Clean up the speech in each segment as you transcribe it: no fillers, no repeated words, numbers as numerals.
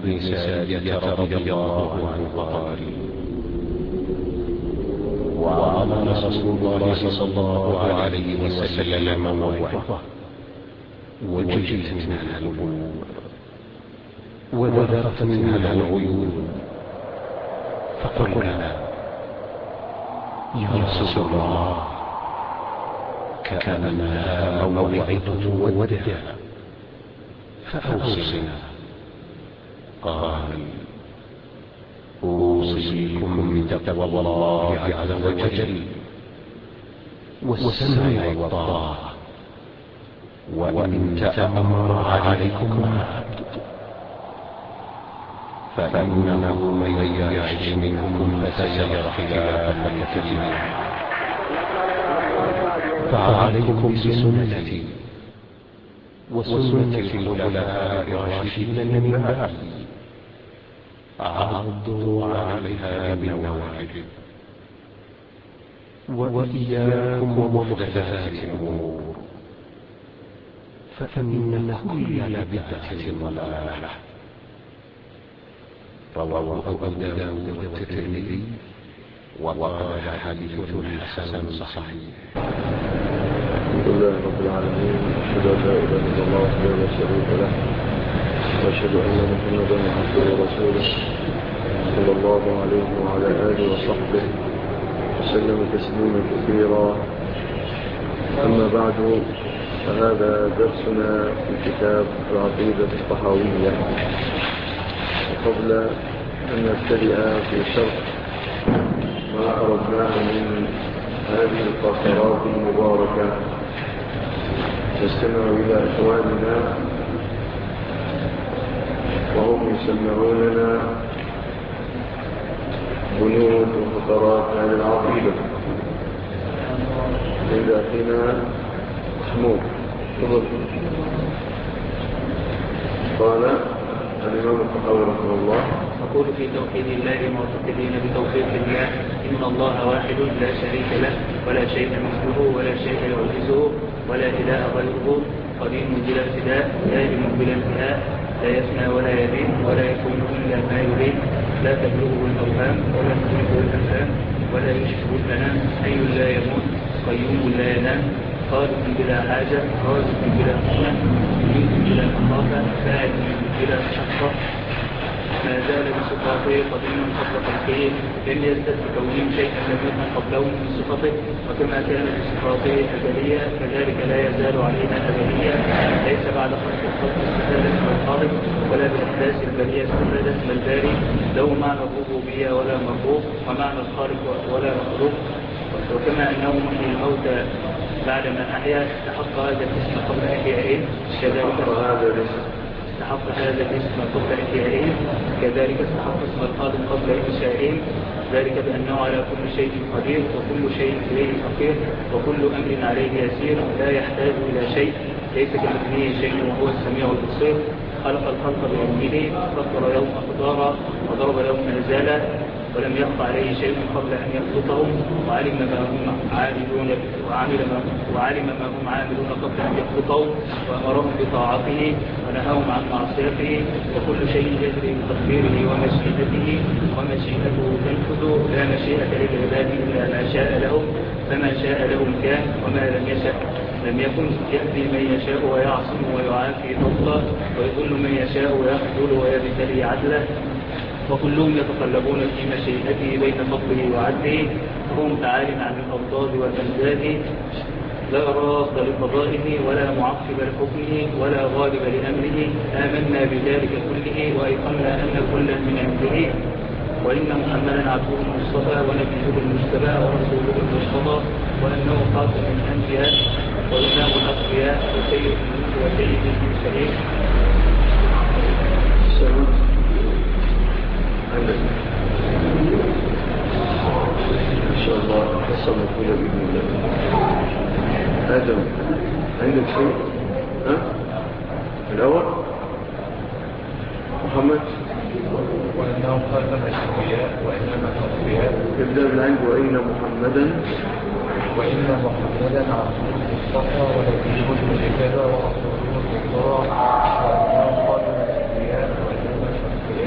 بن سارية رضي الله عنه قال: وعظنا رسول الله صلى الله عليه وسلم موعظة وجلت منها القلوب وذرفت منها العيون، فقلنا: يا رسول الله، كأنها موعظة وداع، فأوصنا. قال: أوصيكم بتقوى الله عز وجل والسمع والطاعة، وإن تأمر عليكم عبد، فإنه من يعش منكم فسيرى اختلافا كثيرا، فعليكم بسنتي وسنة الخلفاء الراشدين من بعدي، عضوا عليها بالنواجذ، وإياكم ومحدثات الأمور، فإن كل بدعة ضلالة. رواه أبو داود والترمذي وقال حديث حسن صحيح. الحمد لله رب العالمين، أشهد أن لا إله إلا الله وحده لا شريك له، وأشهد أن محمدا عبده ورسوله صلى الله عليه وعلى آله وصحبه وسلم تسليما كثيرا. أما بعد، فهذا درسنا في كتاب العقيدة الطحاوية. وقبل أن نبتدئ في شرح ما أردناه من هذه القاصرات المباركة، نستمع إلى إخواننا وهم يسمعوننا بنود وفقرات هذه العقيدة. عند أخينا محمود تفضل. قال الإمام الطحاوي رحمه الله: نقول في توحيد الله معتقدين بتوفيق الله إن الله واحد لا شريك له ولا شيء مثله ولا شيء يعجزه ولا إله غيره، قديم بلا ابتداء دائم بلا انتهاء، لا يفنى ولا يبيد ولا يكون إلا ما يريد، لا تبلغه الأوهام ولا تدركه الأفهام ولا يشبه المنام، حي لا يموت قيوم لا ينام، خالق بلا حاجة رازق بلا مؤنة مميت بلا مخافة فاعل بلا مشقة، ما زال بصفاته قديما قبل خلقه، لم يزدد بكونه شيئا لم يكن قبله من صفته، وكما كان بصفاته أزلية كذلك لا يزال علينا أزلية، ليس بعد خلق الخلق استفادة من الخالق ولا بأحداث البرية استفادة من الباري، له معنى الربوبية ولا مربوب ومعنى الخالق ولا مخلوق. وكما أنه محيي الموتى بعدما أحيا استحق هذا الاسم قبل إحيائه، كذلك استحق اسم الخالق قبل إنشائه، ذلك بأنه على كل شيء قدير وكل شيء إليه فقير وكل أمر عليه يسير، لا يحتاج إلى شيء، ليس كمثله شيء وهو السميع البصير، خلق الخلق بأمره، فطر يوم أقدارا وضرب يوم أزالا، ولم يخف عليه شيء قبل أن يخلقهم، وعلم ما هم عاملون قبل أن يخلقهم، وأمرهم بطاعته ونهاهم عن معصيته، وكل شيء يجري بتقديره ومشيئته، ومشيئته تنفذ، لا مشيئة للعباد إلا ما شاء لهم، فما شاء لهم كان وما لم يشاء لم يكن، يهدي من يشاء ويعصم ويعافي فضله، ويذل من يشاء ويخذل ويبتلي عدله، وكلهم يتقلبون في مشيئته بين فضله وعدله، وهم تعالٍ عن الأضداد والأنداد، لا راد لقضائه ولا معقب لحكمه ولا غالب لأمره، آمنا بذلك كله وأيقنا أن كلا من عنده، وإن محمدا عبده المصطفى ونبيه المجتبى ورسوله المصطفى، وأنه خاتم الأنبياء وإمام الأصفياء وسيد الملوك وسيد المرسلين. إن شاء الله حصل مقولة بإذن الله. آدم عندك شيء؟ الأول محمد وأنه خاتم الأنبياء وإمام الأصفياء. ابدأ من عند وإن محمدا عبده المصطفى ونبيه المجتبى ورسوله المطاع، وأنه خاتم الأنبياء وإمام الأصفياء،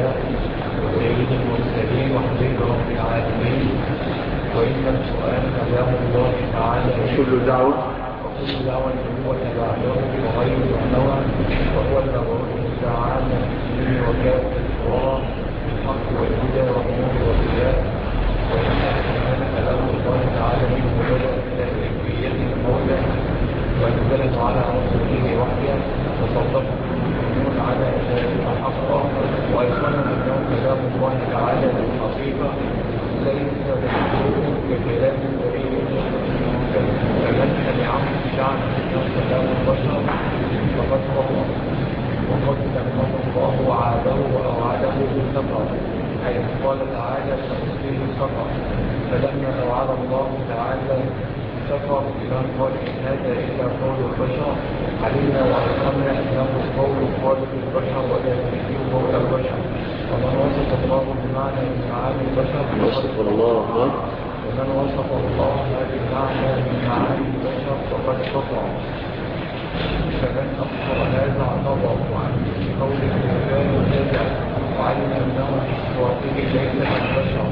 وإن القرآن كلام الله تعالى وكل دعوة النبوة بعده وغير نوع وهو المبعوث تعالى به وكافة القرآن بالحق والهدى والنور والضياء. وإن القرآن كلام الله تعالى منه بدأ إلى كيفية المولى وأنزله على رسوله وحيا وصدقه المؤمنون على ذلك حقا وأيقنوا أنه كلام الله تعالى بالحقيقة ليس له ككلام البرية. فمن سمعه جعل منه كلام البشر فقد كفر وقد سماه الله وعاده وأوعده بالسفر حيث قال تعالى سأصليه سفر. فلما أوعد الله تعالى سفر إلى قال إن هذا إلا قول البشر علمنا وأيقنا أنه قول خالق البشر ولا يمثل قول البشر. ومن وصف الله بمعنى من معاني البشر وصف الله ومن وصف الله بمعنى من معاني البشر فقد كفر. فمن أخطر هذا اعتبر عن قول الرجال وجدع وعلم أنه في صفاته ليس كالبشر.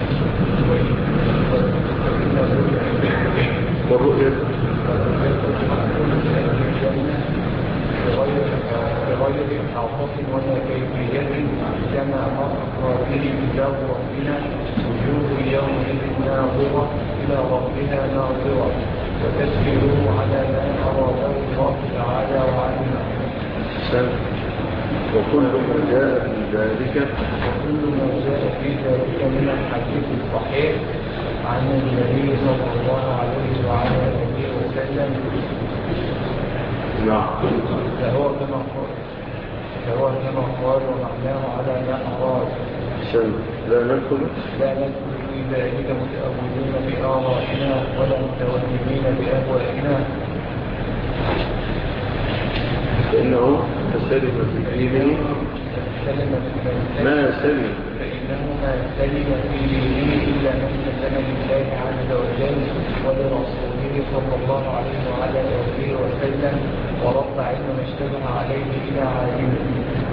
والرؤية بغير حقق ولا كيفية كما مر به كتاب ربنا وجوه يومئذ ناظرة إلى ربها ناظرة وتسبيله على ما أراده الله تعالى وعلمه. وكل ما جاء في ذلك من الحديث الصحيح عن النبي صلى الله عليه وعلى آله وسلم نعم فهو كما قال ومعناه على ما أراد. لا ندخل في ذلك متأولين بآرائنا ولا متوهمين بأهوائنا. فإنه سلم في دينه ما سلم فإنه ما سلم في دينه إلا من سلم لله عز وجل ولرسوله صلى الله عليه وعلى آله وسلم ورد علم ما اشتبه عليه إلى عالمه.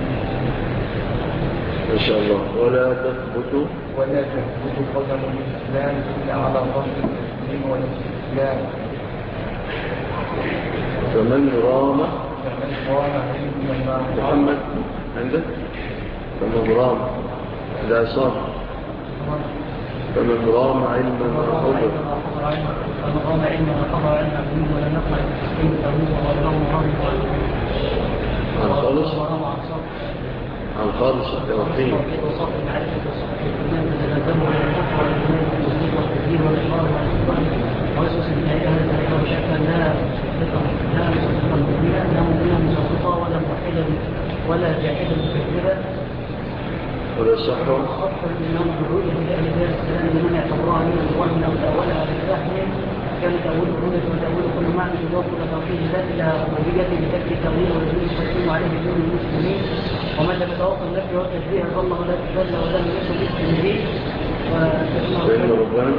ما شاء الله. ولا تثبت قدم الإسلام إلا على ظهر التسليم والاستسلام. فمن رام علما محمد عندك فمن رام لا صار فمن رام علما ما حضر فمن رام علما ما حضر علما منه ولا نقع التسليم له عن خالص عن خالص التوحيد ويسوس النهاية هذا وشكا لا مسقطة ولا موحدة ولا جاحدة مكذبة ولا صحة الإمام الرؤية لأهل دار السلام لمن اعتبرها من الظن أو تأولها بالفهم كان تأول الرؤية وتأول كل معنى يضاف إلى توحيد ذات إلى ربوبية بذكر تأويل والذين يقسم عليه دون المسلمين. ومن لم يتوقف النفي والتشبيه ظل ولا تذل ولم يكن بالتنزيل. فإن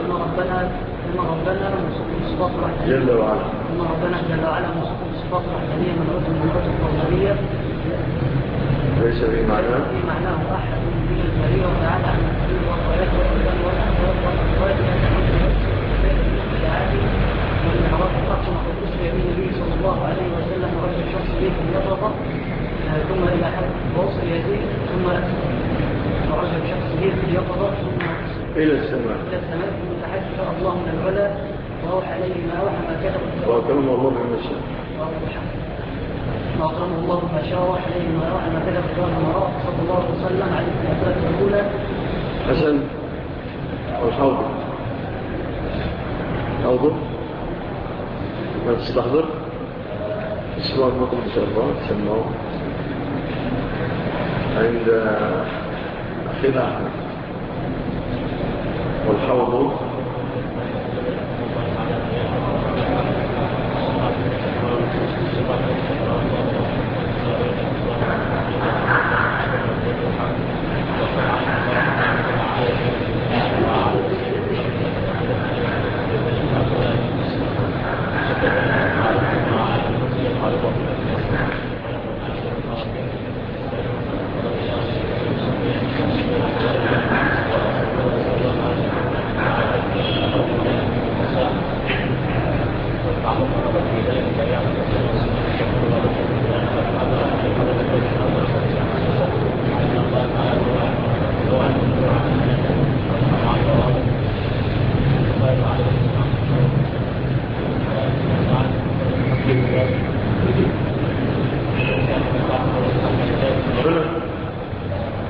ربنا صفات جل وعلا إن ربنا جل وعلا صفات الرحمنية من رد من رد القومية ليس في معناه أحد من البرية وتعالى عن الدين والصلاة والسلام والأخلاق والأخوات ومن أعراض الحق وقد أسري بالنبي صلى الله عليه وسلم ورد الشخص به في اليقظة ثم إلى حد وصل يديه ثم ورد الشخص به في اليقظة ثم إلى السماء ثم تحدث الله من العلا وأوحى عليه ما أوحى ما كتب وأكرم الله بما شاء وأكرمه الله ما شاء وحليه ما أوحى ما كتب المرأة صلى الله عليه وسلم على الأسباب الأولى. حسن والحوض حوضه ما تستحضر اسمه المطلب إن شاء الله تسمعه عند أخينا أحمد. والحوض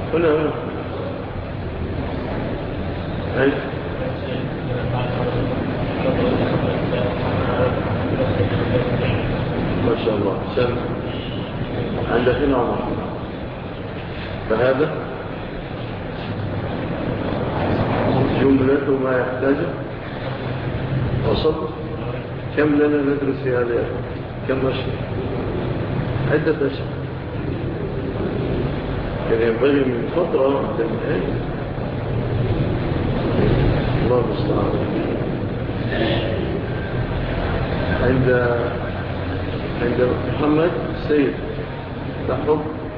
هنا أي ما شاء الله سلم عندك هنا عمر. فهذا جملة ما يحتاجه وصدق. كم لنا ندرس في هذا؟ كم أشهر؟ عدة أشهر. كان ينبغي من فترة تنتهي. الله المستعان. عند محمد السيد تحفظ.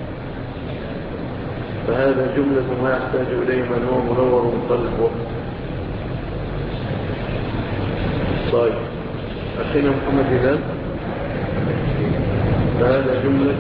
فهذا جملة ما يحتاج إليه من هو منور من قلبه. طيب أخينا محمد هلال. فهذا جملة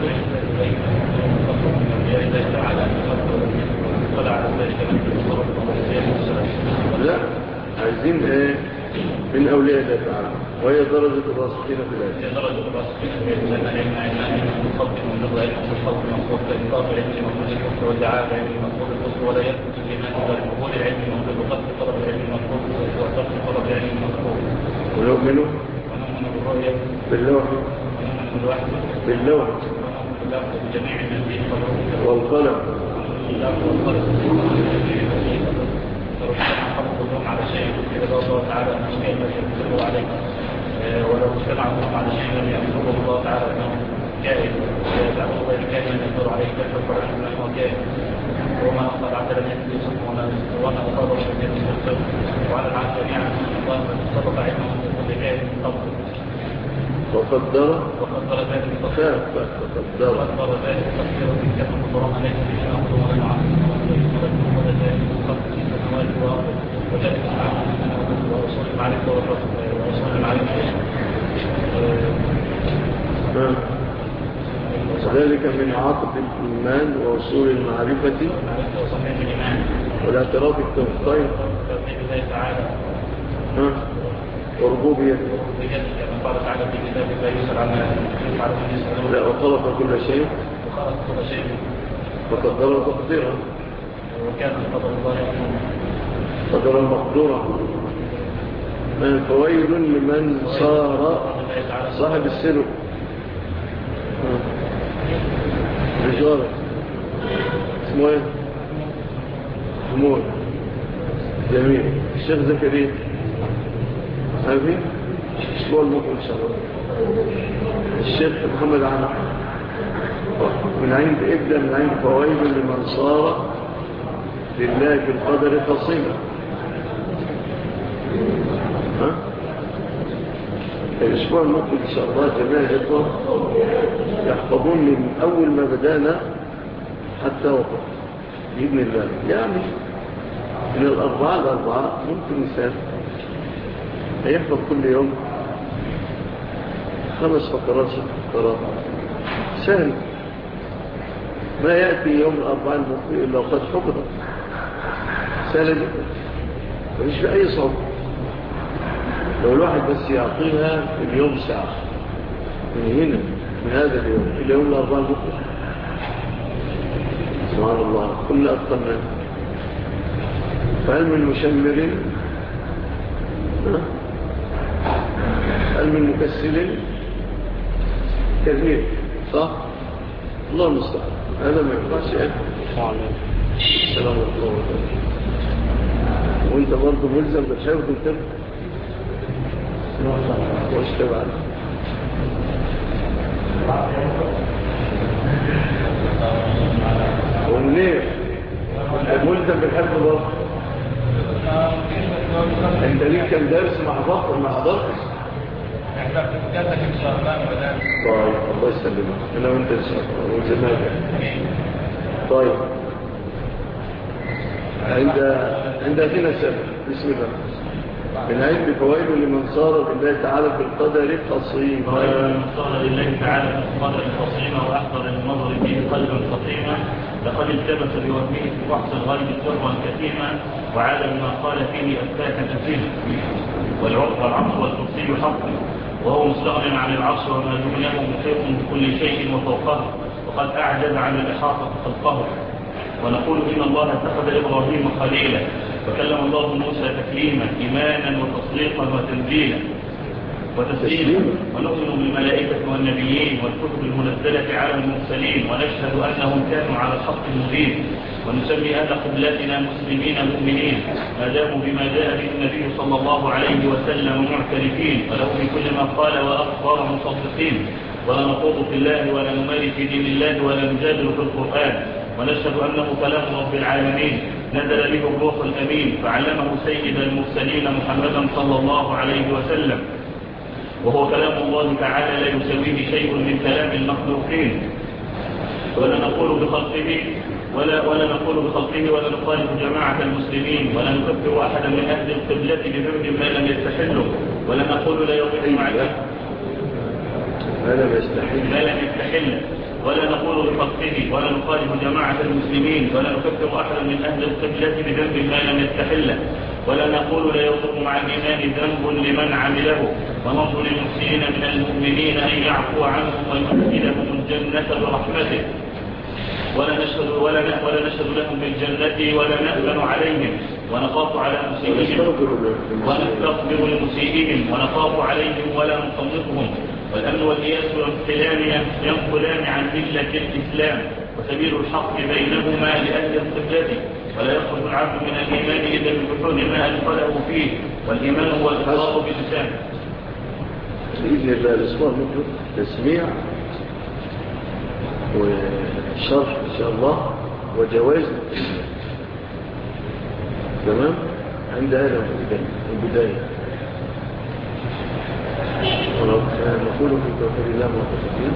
لا عايزين ايه من أولياء الله تعالى، وهي درجة الراسخين في العلم. هي درجة الراسخين في العلم، لأن العلم مصدق من نظر العلم والخلق المنصوب كإنصاف العلم مفروض الكفر والدعاء العلم مفروض الكفر، ولا يثبت الإيمان إلا بقبول العلم مفروض وقصد طلب العلم المفروض وقصد طلب العلم المفروض. ونؤمن بالرؤية باللوح باللوح بجميع النبيين والقلم حفظهم على شيء إذا الله تعالى أنه كيف يقدروا عليه، ولو اجتمعوا على شيء لم يأمره الله تعالى أنه كائن ويدعوه غير كائن لم يقدروا عليه كيف القرآن أنه كائن، وما أخذ عبد لم يكن وما أصابه من يستغفر وعلى العالم جميعا أن الله سبق علمه بكل كائن من قبل وقدر ذلك تقديرا تقديرا كما قدرنا ليس بشيء أمر ولا نعلم ولا ذلك قبل السماوات والأرض وذلك ورسول المعرفة ورسول المعرفة وذلك من عاطف الإيمان ووصول المعرفة والاعتراف بالتوحيد الله تعالى وربوبيته كما قال تعالى في كتابه لا يسأل عما يفعل لا وخلق كل شيء وقدره تقديرا وكان قدر الله قدرا مقدورا. فويل لمن صار صاحب السلو رجاله اسمه ايه؟ حمود جميل. الشيخ زكريا هذه اسبوع المقبل ان شاء الله. الشيخ محمد عامر من عند ابدا من عند فوائد لمن صار لله في القدر خصيما. الاسبوع المقبل ان شاء الله جميع الاخوه يحفظون من اول ما بدانا حتى وقت باذن الله. يعني من الاربعاء ممكن انسان يحفظ كل يوم 5 فقرات 6 فقرات سهل. ما يأتي يوم الأربعاء المقبل إلا وقد حفظت سهل جدا مفيش في أي صعوبة. لو الواحد بس يعطيها في اليوم ساعة من هنا من هذا اليوم إلى يوم الأربعاء المقبل سبحان الله كلنا أتقننا. فهل من مشمر هل من مكسل كثير صح؟ الله المستعان. هذا ما ينفعش السلام عليكم. وانت برضه ملزم بالحفظ انت واشتغل ومنير ملزم بالحفظ برضه. انت ليك كم درس ما حضرتش؟ طيب الله يسلمك انا وانت ان شاء الله وزمانك. طيب عند هنا سبب بسم الله. من عند فوائد لمن صار لله تعالى في القدر خصيما. من صار لله تعالى في القدر خصيما واحضر النظر فيه قلبا خصيما لقد التبس بوهمه في بحث الغيب سرا كثيما وعاد بما قال فيه افاكا اثيما والعرش والكرسي حق وهو مستغن عن العرش وما دونه محيط بكل شيء وفوقه وقد اعجز عن الاحاطه خلقه ونقول إن الله اتخذ إبراهيم خليلا وكلم الله موسى تكليما إيمانا وتصديقا وتنزيلا وتسليما ونؤمن بالملائكة والنبيين والكتب المنزلة على المرسلين ونشهد أنهم كانوا على الحق المبين ونسمي أهل قبلتنا مسلمين مؤمنين ما داموا بما جاء به النبي صلى الله عليه وسلم معترفين وله بكل ما قال وأخبار مصدقين ولا نخوض في الله ولا نماري في دين الله ولا نجادل في القرآن ونشهد أنه كلام رب العالمين نزل به الروح الأمين فعلمه سيد المرسلين محمدا صلى الله عليه وسلم وهو كلام الله تعالى لا يسويه شيء من كلام المخلوقين ولا نقول بخلقه ولا نخالف جماعة المسلمين ولا نكفر أحدا من أهل القبلة بذنب ما لم يستحله ولا نقول لا يضيع مع ما لم يستحل ولا نقول بخلقه ولا نخالف جماعة المسلمين ولا نكفر أحدا من أهل القبلة بذنب ما لم يستحله ولا نقول لا يضر مع الإيمان ذنب لمن عمله ونرجو للمحسنين من المؤمنين أن يعفو عنهم ويدخلهم الجنة برحمته ولا نشهد لهم بالجنة ولا نأمن عليهم ونخاف على مسيئهم ونستغفر لمسيئهم ونخاف عليهم ولا نصنفهم والأمن والإياس ينقلان عن ملة الإسلام وسبيل الحق بينهما لأهل القبلة ولا يخرج العبد من الإيمان إلا بجحود ما أدخله فيه والإيمان هو الإقرار باللسان. بإذن الله الأسبوع المقبل تسميع وشرح إن شاء الله وجواز تمام عند هذا البداية نقول في توحيد الله والتوحيد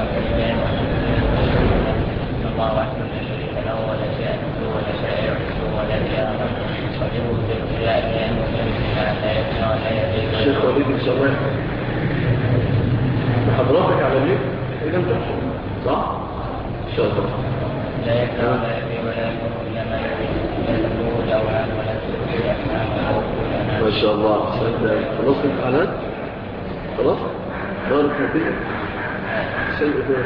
الله وحده لا شريك له ولا شيء ولا شائع ولا إله وجوه الابتلاء لأنه لا يبنى ولا يزيد الشيخ وليد إن شاء الله بحضراتك على ليه إذا أنت صح؟ إن شاء الله لا يبنى ولا يزيد ولا يكون إلا ما يريد لا تقول أولا ولا تقول أحنا ما شاء الله خلاص الامتحانات خلاص دارك نتيجة سيء فيه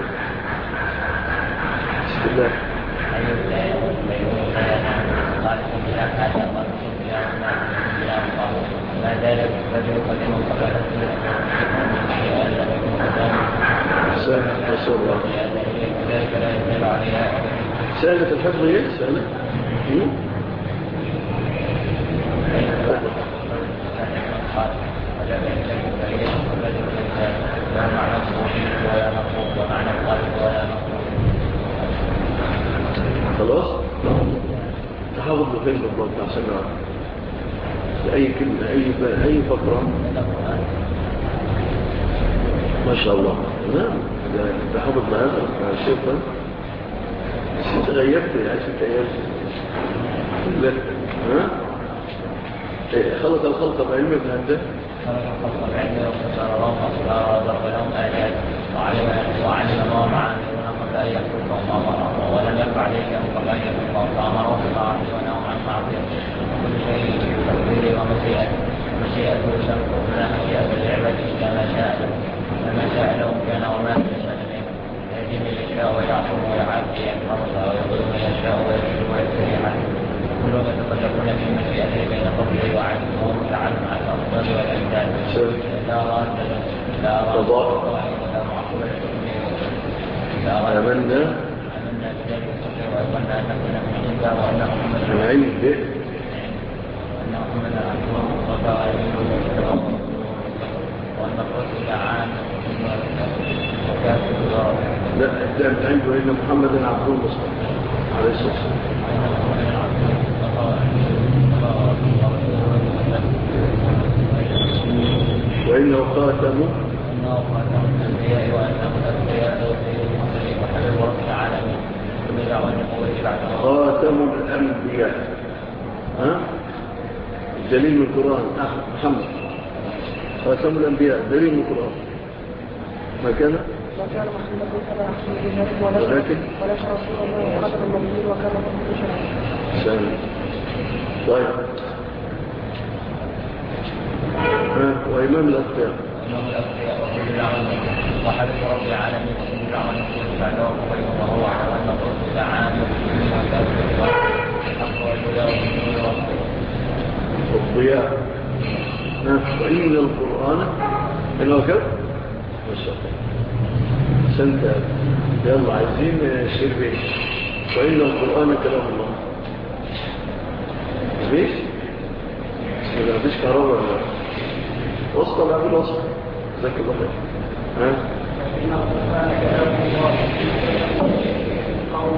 بسم الله ما ذلك الرجل قد ينقل ما شاء الله ذلك لا يزال عليها سهلة الحفظ هي سهلة خلاص تحافظ بخير الله عشان نعرف أي كلمة أي فقرة ما شاء الله نعم تحافظ بهذا الشيخ انت غيرت يا 6 أيام لا ها خلط الخلطة بعلم ابن هندسة خلق الخلق بعلمه وفسر لهم أصدار وضرب لهم آيات وعلم ما معاملون قبل أن يخلقهم أمرهم ولم يرفع عليهم قبل أن يخلقهم فأمرهم بطاعته ونهوا عن معصيته كل شيء بتقديره ومشيئته سبق لنا مشيئة لعبته كما شاء لهم كان وما يشاء منهم يهدي من يشاء ويعصم ويعافي يحفظها ويضل من يشاء ويرشد ويستريح كلهم يتقدمون في مشيئته بين فضله وعلمه ومتعلم على الأفضل والأجداد لا راد لا معقوب آمنا بذلك الصحيح وأظن أن نكون من عنده وأنه من علم به وأنه من العبد والمصطفى وأن الرسل عام وكافر لا ابدأ من عنده إن محمدا عبد المصطفى عليه الصلاة والسلام وإنه خاتم الأنبياء وأنه الأنبياء وسيد المرسلين وحبيب رب العالمين ومن خاتم الأنبياء ها دليل من القرآن محمد خاتم الأنبياء دليل من القرآن ما كان محمد ولكن رسول الله خاتم النبيين وكان رسول شرعا سلام طيب وإمام الأخيار وكل العالمين وحبيب رب العالمين وكل العالمين وكل العالمين وهو على أن الرسل عام ضياء. وإن القرآن إنه كذب ما شاء الله سنت. يلا عايزين شربين. وإن القرآن كلام الله. ليش؟ ما فيش كهرباء ولا وصل لا بالوصل ذاك الله خير. إن القرآن كلام الله قول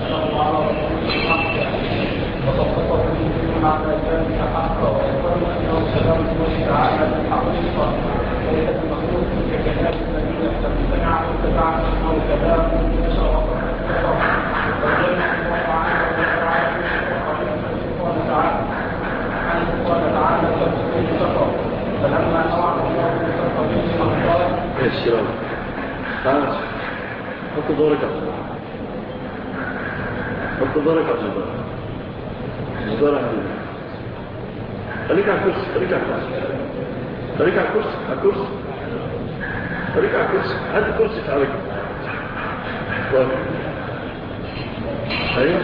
وسقط المؤمنون على ذلك حقا ويقول أنه كلام الله تعالى بالحقيقة ليس المخلوق ككلام الذي يستمع وتبعه أو كلام بشر قال تعالى فلما أوعى الله بالسفر السلام تعال حط دورك على الزبار. حط دورك على الزبار. الزبار على خليك على الكرسي. خليك على الكرسي. خليك على الكرسي. على الكرسي. خليك على الكرسي. هات الكرسي تعالى كده. ايوه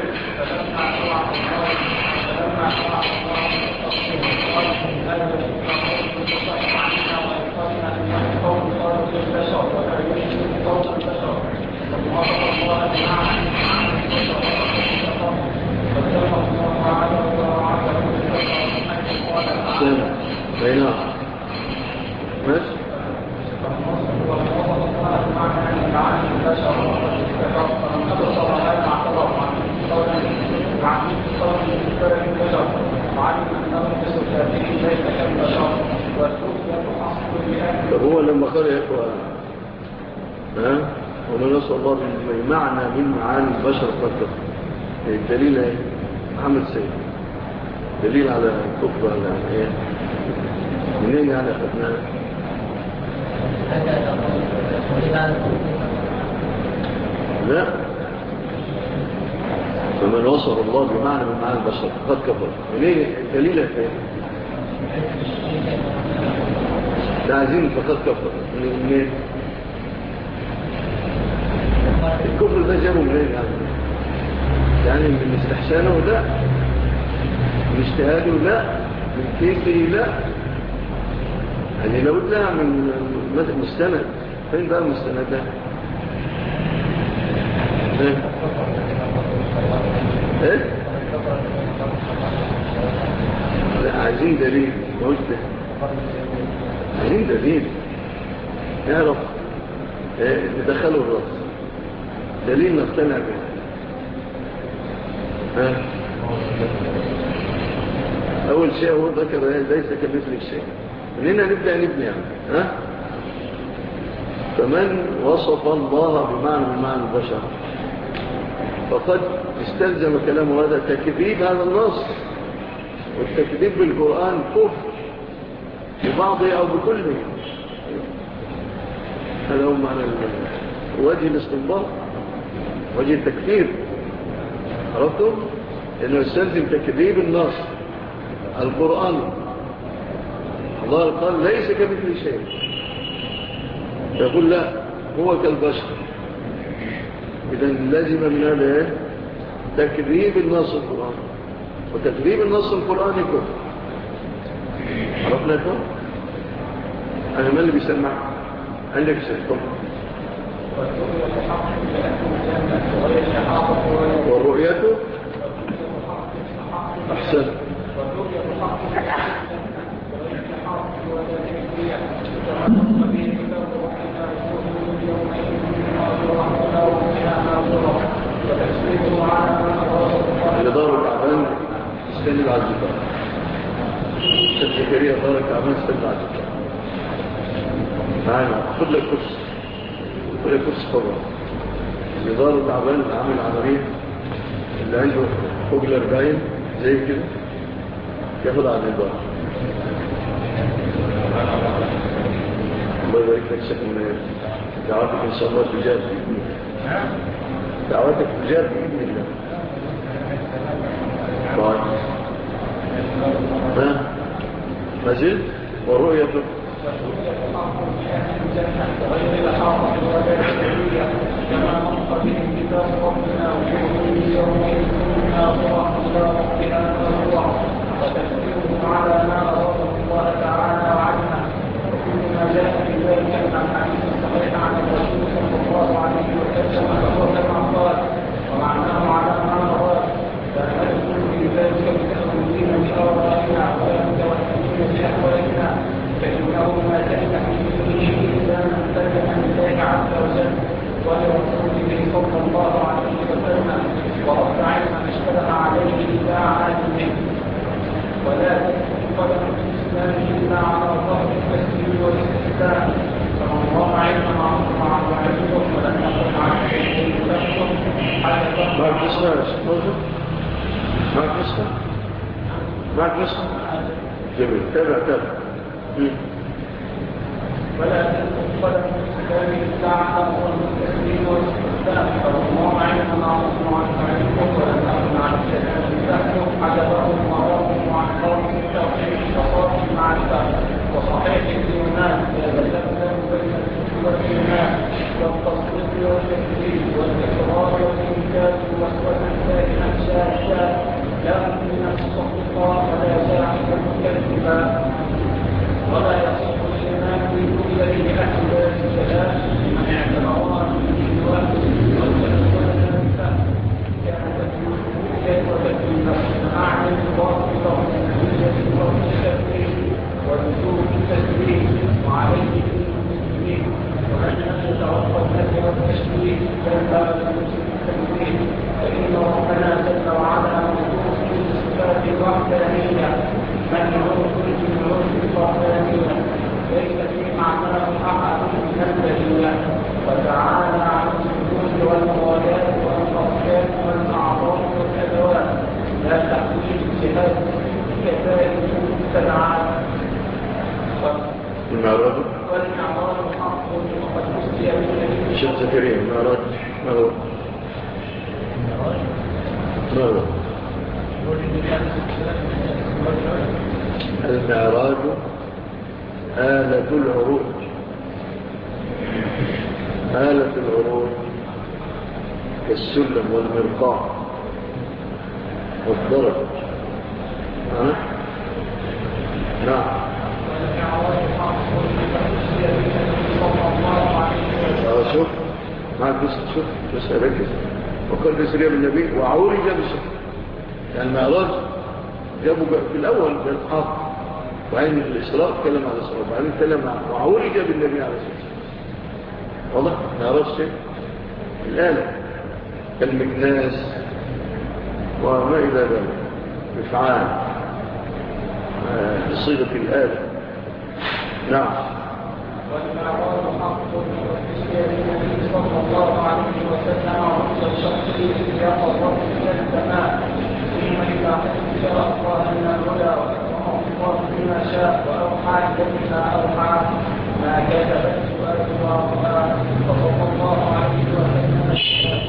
سنة بينها ماشي فهو لما قال يا إخوة ومن نسأل الله بمعنى من معاني البشر فكر الدليل ايه محمد سيد دليل على الكفر على ايه منين يعني أخذناه لا فمن وصف الله بمعنى من معاني البشر فقد كفر منين دليلك ايه لا عايزين فقد كفر منين الكفر ده جابه منين يعني من استحسانه لا من اجتهاده لا من كيفه لا يعني لو لها من مستند فين بقى المستند ده ايه لا عايزين دليل قلت عايزين دليل نعرف ندخله الرأس دليل نقتنع به أول شيء هو ذكر ليس كمثل الشيء منين نبدأ نبني يعني فمن وصف الله بمعنى من معنى البشر فقد استلزم كلامه هذا تكذيب هذا النص والتكذيب بالقرآن كفر ببعضه أو بكله هذا هو معنى وجه الاستنباط وجه التكفير عرفتم؟ إنه يستلزم تكذيب النص القرآن الله قال ليس كمثل شيء يقول لا هو كالبشر إذا لازم من هذا تكذيب النص القرآن وتكذيب النص القرآن كفر عرفنا لكم؟ أنا ما اللي بيسمع عندك سيطان والرؤية أحسن اللي دار التعبان استند على الجبال الزكريا دار التعبان استند على الجبال معنا خد لك كرسي خد لك كرسي طبعا اللي دار التعبان عامل عملية اللي عنده فوق 40 زي كده ياخد على الجبال الله يبارك لك شيخ منير دعواتك ان شاء الله تجاب باذن الله دعواتك تجاب باذن الله طيب ما زلت والرؤية كما نطق به كتاب ربنا وجوه يومئذ ناظرة إلى ربها ناظرة وتكذيبهم على ما أراده الله تعالى وعنها. وكل ما جاء في ذلك من الحديث الصحيح عن الرسول صلى الله عليه وسلم فهو كما قال ومعناه على ما أراد. لا ندخل في ذلك متأولين بآرائنا ولا متوكلين بأحوالنا، فإنه ما تأتي به إلا من سلم لله عز وجل ولرسوله صلى الله عليه وسلم ورد علما اشتبه عليه إلا عالم، ولا تكون قدم الإسلام إلا على ظهر التسليم والاستسلام. فمن وضع علما مع معرفته ولم يقل عن شيء يحكم حدث. معك نسخة جميل. تابع ولا تكون قدم الإسلام إلا على ظهر التسليم والاستسلام. فمن وضع علما مع معرفته ولم يقل عن شيء يحكم حدثه المرام عن قول التوحيد وصار المعرفة وصحيح الإيمان يتلزم بين الكفر والإيمان والتصديق والتكذيب والإقرار والإنكار والإنكار شاهدا لا من الصدق ولا شاهدا مكذبا. ولا يصح الإيمان بدون دليل أهل الكلام من اعتبرها من الوهم والتكذيب وتكذيب أعلى الواقع والنتيجة والتشكيك ولزوم التسليم وعليه المسلمين. وأن يتوقع النفي والتشكيك كما التسليم، فإن ربنا جل وعلا موصوف بالصفات الوحدانية منعوت بالجنود الوحدانية ليس في معناه أحد من البرية، وتعالى عن السجود والموالاة والأركان والأعضاء والأدوات لا تحويل جهاد كذلك المبتدعات. المعراج حق وقد أسري بالنبي شيخ زكريا. المعراج ما هو؟ المعراج آلة العروج. آلة العروج كالسلم والمرقاع والضرب. نعم. شوف معك بس ركز. وقال بسرية بالنبي وعورج بسرية، يعني المعراج جابوا في الأول بالحق، وعين الإسراء تكلم على الإسراء، وبعدين تكلم عن وعورج بالنبي عليه الصلاة والسلام. واضح؟ معراج شيء الآلة كالمكناس وما إلى ذلك بفعال بصيغة الآلة. نعم. والمعراج حق والتسليم للنبي صلى الله عليه وسلم عند الشخص يقظ إلى السماء ثم إذا حدث الله أن الهدى وأكرمه الله بما شاء وأوحى إليه ما أوحى ما كتبت سؤالها فصلى الله عليه وسلم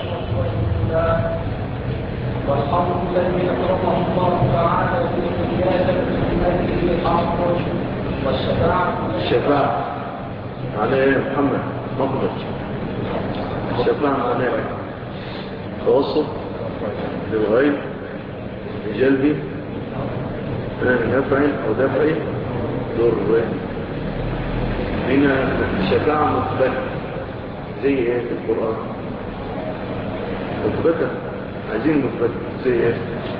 والحق الذي أكرمه الله تعالى بالقيادة بسنته حق. والشفاعة معناه يا محمد مقدر. الشفاعة معناه توسط للغيب بجلب نفع أو دفع ضر. هنا الشفاعة مثبتة زي ايه في القرآن؟ مثبتة، عايزين مثبتة زي ايه؟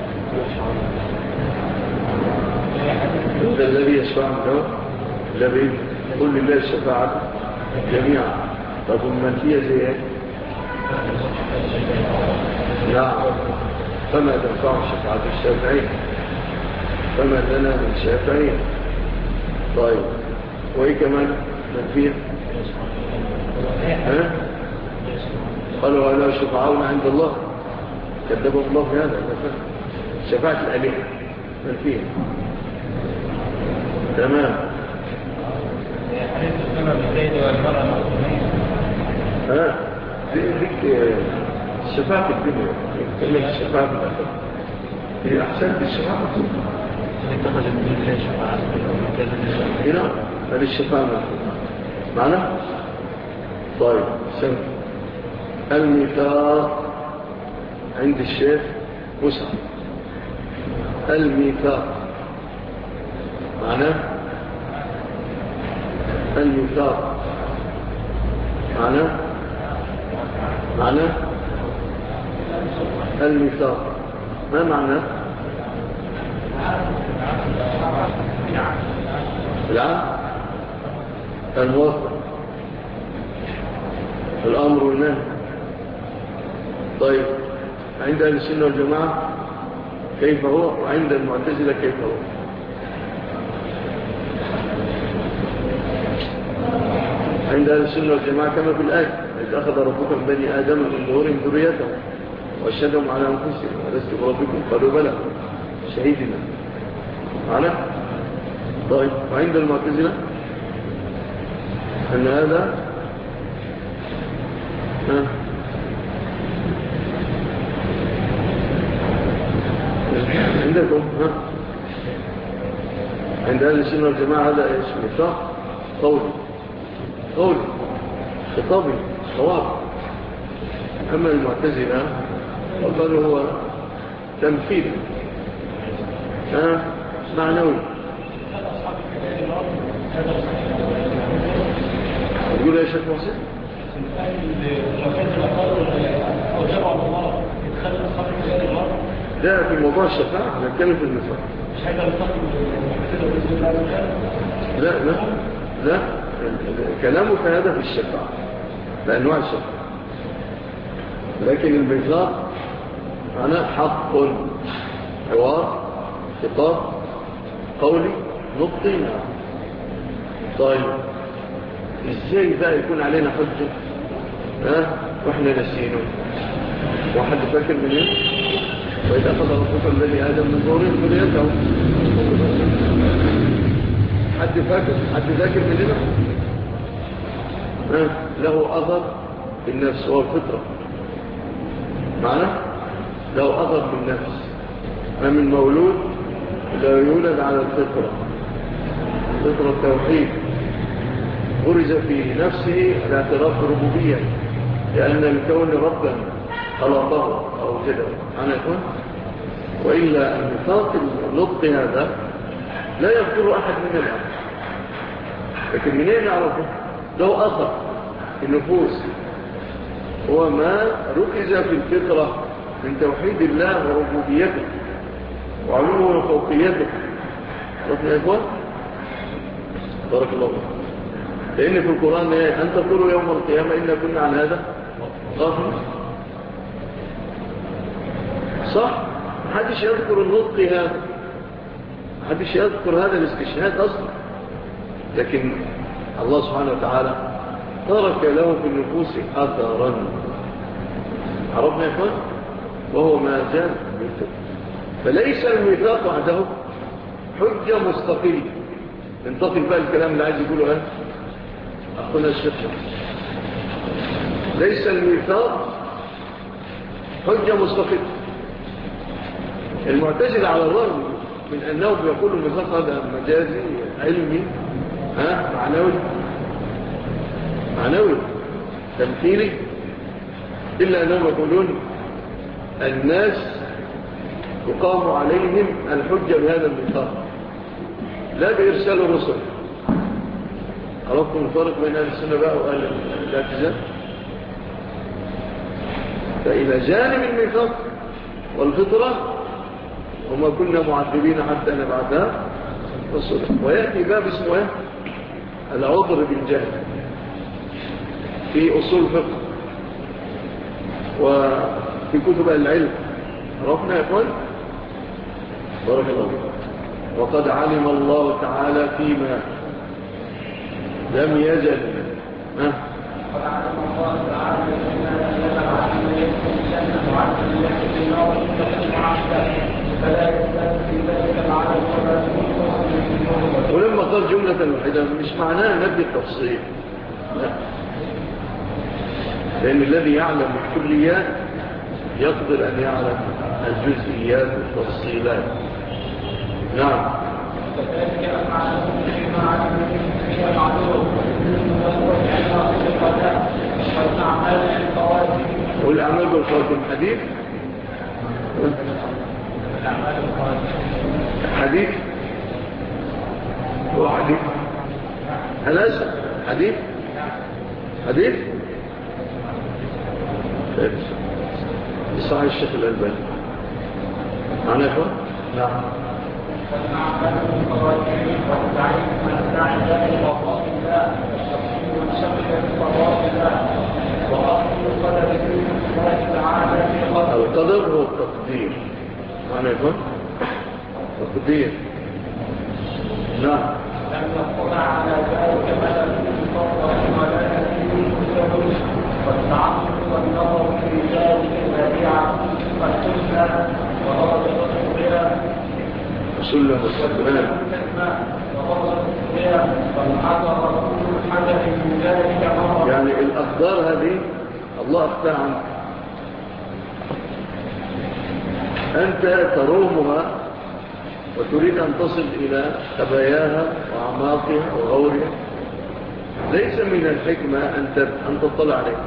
ده الذي يشفع له الذي يقول لله الشفاعة جميعا. طب من فيها زي ايه؟ نعم. فما تنفع الشفاعة الشافعين، فما لنا من شافعين. طيب وايه كمان من فيها؟ قالوا ألا شفعاؤنا عند الله، كذبهم الله في هذا. شفاعة الآلهة من فيها؟ تمام. حديث السماء بالزيد والمرأة مقصودين. ذيك الشفاعة الدنيا كلمة الشفاعة الآخرة هي أحسن بالشفاعة اتخذ من الله شفاعة هنا هذه الشفاعة معنا. طيب سمع الميثاق عند الشيخ موسى. الميثاق معناه الميثاق، معناه الميثاق. ما معناه؟ العهد، الموافق، الأمر والنهي. طيب عند أهل السنة والجماعة كيف هو، وعند المعتزلة كيف هو؟ عند أهل السنة والجماعة كما في الآية: إذ أخذ ربك من بني آدم من ظهورهم ذريتهم وأشهدهم على أنفسهم ألست بربكم قالوا بلى شهيدنا. معنا؟ طيب وعند المعتزلة أن هذا عندكم عند أهل السنة والجماعة هذا إيش؟ ميثاق قولي خطابي صواب. أما المعتزلة وقالوا هو تمثيل معنوي. يقول يا شيخ محسن ده في موضوع الشفاعة، نتكلم في المثال. لا كلامك هذا في الشفاعة بأنواع الشفاعة، لكن الميثاق معناه حق، حوار، خطاب، قولي، نطقي. طيب ازاي بقى يكون علينا حجة واحنا نسينه؟ واحد فاكر منين؟ وإذا أخذ ربك من بني آدم من ظهورهم ذريتهم. حد ذاكر مننا؟ له أثر بالنفس والفطرة. معنى له أثر بالنفس، ما من مولود لا يولد على الفطرة، فطرة التوحيد. غرز في نفسه الاعتراف بالربوبية لأن الكون ربا خلقه أو جده. أنا أقول وإلا النطاق النطق هذا لا يذكر أحد من الأمر، لكن منين يعرفه؟ له أثر في النفوس، هو ما ركز في الفطرة من توحيد الله وربوبيته وعلومه وفوقيته. عرفنا يا إخوان؟ بارك الله فيكم. لأن في القرآن أن تقولوا يوم القيامة إنا كنا عن هذا غافلين. صح؟ محدش يذكر النطق هذا، محدش يذكر هذا الاستشهاد أصلا، لكن الله سبحانه وتعالى ترك له في النفوس أثرا. عرفنا يا إخوان؟ وهو ما زال ميثاق. فليس الميثاق وحده حجة مستقلة. انتقل بقى الكلام اللي عايز يقوله أخونا الشيخ. ليس الميثاق حجة مستقلة. المعتزلة على الرغم من أنهم يقولوا الميثاق هذا مجازي علمي معنوي تمثيلي، إلا أنهم يقولون الناس يقام عليهم الحجة بهذا الميثاق لا بإرسال الرسل. عرفتم الفرق بين أهل السنة بقى وأهل الاعتزال؟ فإلى جانب الميثاق والفطرة وما كنا معذبين حتى نبعثها رسولا. ويأتي باب اسمه العذر بالجهل في أصول الفقه وفي كتب العلم. عرفنا يا إخوان؟ بارك الله. وقد علم الله تعالى فيما لم يزل وقد علم الله تعالى فيما لم يزل عليم يكون جنة وعدل التي في النار وتقدم عبدا فلا يزال في ذلك العدل ولا يكون. ولما قال جملة واحدة مش معناه نبي التفصيل، لا، لأن الذي يعلم الكليات يقدر أن يعلم الجزئيات والتفصيلات. نعم. والأعمال بالخاتم حديث حديث هو حديث أنس حديث صحيح الشيخ الألباني معنا يا أخوان؟ نعم القدر هو التقدير معنا يا أخوان؟ تقدير نعم لم يقل على ذلك مدى والتعقل والنظر في ذلك البديعة والسنة ورغبة بها وسلم والسلمان ورغبة بها والحذر كل حدث من ذلك مرة. يعني الأقدار هذه الله أخفى عنك، أنت ترومها وتريد أن تصل إلى خباياها وأعماقها وغورها. ليس من الحكمة أن تطلع عليها.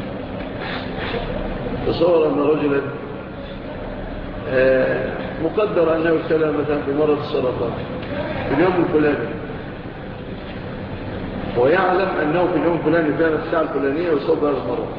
تصور أن رجلا مقدر أنه ابتلى مثلا بمرض السرطان في اليوم الفلاني، ويعلم أنه في اليوم الفلاني كان الساعة الفلانية يصاب هذا المرض.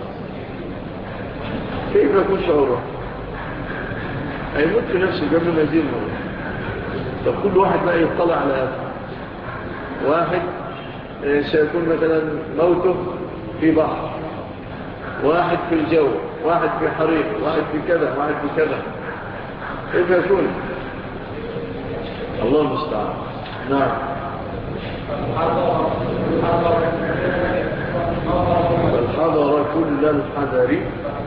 كيف يكون شعوره؟ هيموت في نفسه قبل ما يزيل المرض. طب كل واحد بقى يطلع على هذا. واحد سيكون مثلا موته في بحر، واحد في الجو، واحد في حريق، واحد في كذا، واحد في كذا. كيف يكون؟ الله المستعان. نعم. الحذر كل الحذر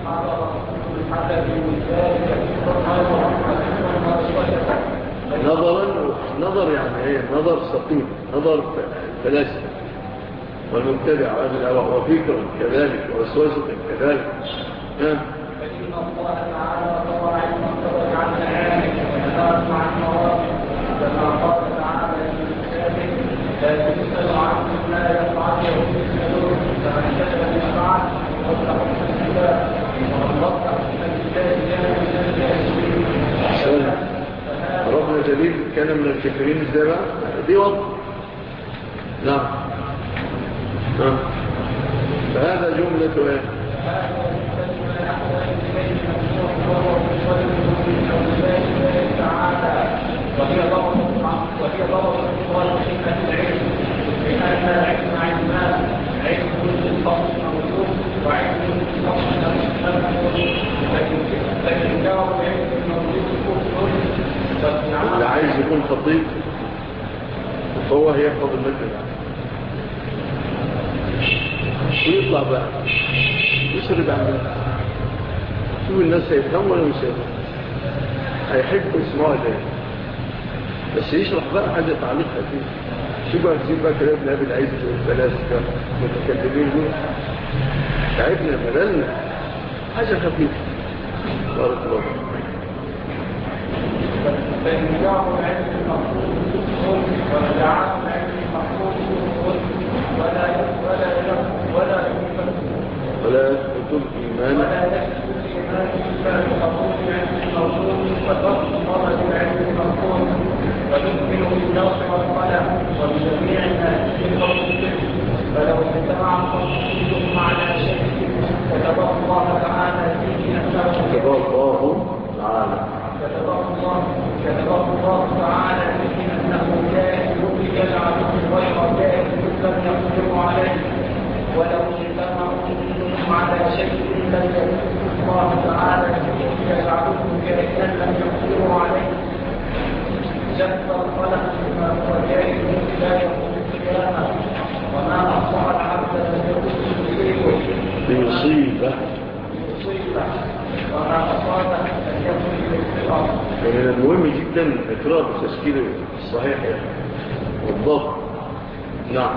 نظر يعني ايه؟ نظر سقيم، نظر فلاسفة والمبتدع وفكر كذلك ووسوسة كذلك. فإن الله تعالى طبع المنطبق عن العالم ونظرت عن مراد كما قال تعالى للمسلم لا تسأل عنه لا يفعله يسألون فمن كتب المفعل وطلق من الكتاب وطلق من الكتاب ربنا جليل كان من الكافرين ازاي دي وضع. نعم. فهذا جملة ايه؟ وهي ضرب اتصال حكمة العلم لأن العلم علمان، علم للفصل موجود وعلم للفصل موجود، لكن دار العلم الموجود كفر. اللي عايز يكون خطيب فهو هيحفظ المثل ويطلع بقى يسرد عن الناس، شوف الناس هيفهم ولا مش هيفهم، هيحبوا يسمعوا ده، بس يشرح بقى حاجة تعليقها فيه. شو بقى كتير بقى كلام ابن أبي العز والفلاسفة والمتكلمين دول تعبنا مللنا حاجة خفيفة. بارك الله. فإنجاع العلم المقصود بالسهول وإدعاء العلم المقصود بالسهول ولا يثبت الإيمان إلا بقبول العلم الموجود وترك طلب العلم المقصود ويؤمن باللوح والقلم وبجميع ما فيه القول. فلو اجتمع القصيد على شيء كتب الله تعالى فيه أنه كتب الله تعالى فيه أنه كائن يجعله غير كائن لم يقدر عليه. ولو اجتمعوا على شيء لم يكتب الله تعالى فيه يجعله كائنا لم يقدر عليه. جف الخلق بما هو كائن لا يقوم القيامة، وما أصبح العبد لم يكن بمصيبة وما أصابه لم يكن بالاختراق. من المهم جدا إقرار التشكيل الصحيح والضبط. نعم.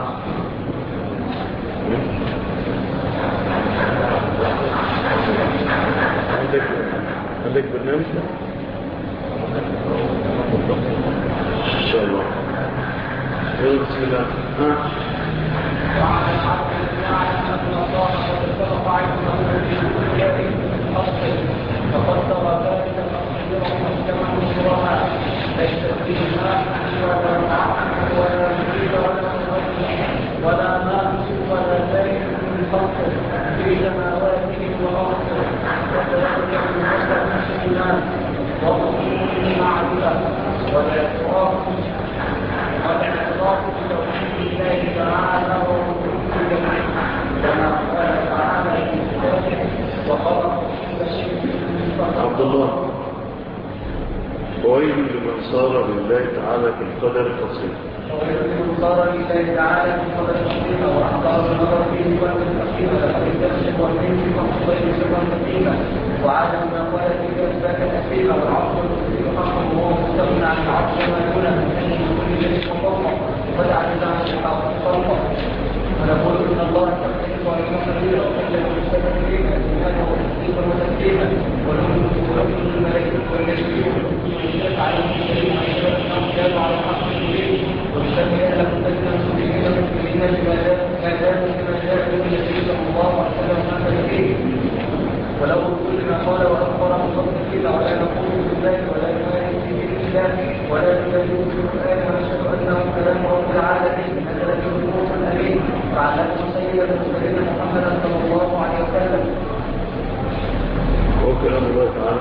عندك برنامج إن شاء الله. بسم الله. وعلى العبد أن يعلم أن الله قد اتفق علمه بكل أصل فقدر ذلك تقديرا محكما نورها ليس فيه ماء ولا معه ولا فويل لمن صار لله تعالى في القدر قصير. وويل لمن صار لله تعالى في القدر قصير وأخطأ النظر فيه وقت القصير لقد استمسك والمنك فقصير سرا قديما وعاد ما قال فيك إثبات تسليما والعصر القصير حقا وهو مستغنى عن العصر ما يكون من أجل كل ذلك وفوقه وقد عجز عن الحق خلقه ونقول إن الله تقدير وعلم قدير وكلم مستمع إليك سبحانه وتصديقا وتسليما ونؤمن الملائكة والنبيون والشيخ عليه السلام أنهم كانوا على الحق المبين وبشكل أهل مستجد المسلمين المسلمين بما جاءوا من النبي صلى الله عليه وسلم محمد فيه ولو كل ما قال وأخبر بفضل كلا ولا نقول بالله ولا نمارس في الله ولا نجادل في القرآن ونشهد أنه كلام رب العالمين نزل به الروح الأمين وعلمه سيد المرسلين محمدا صلى الله عليه وسلم. وهو كلام الله تعالى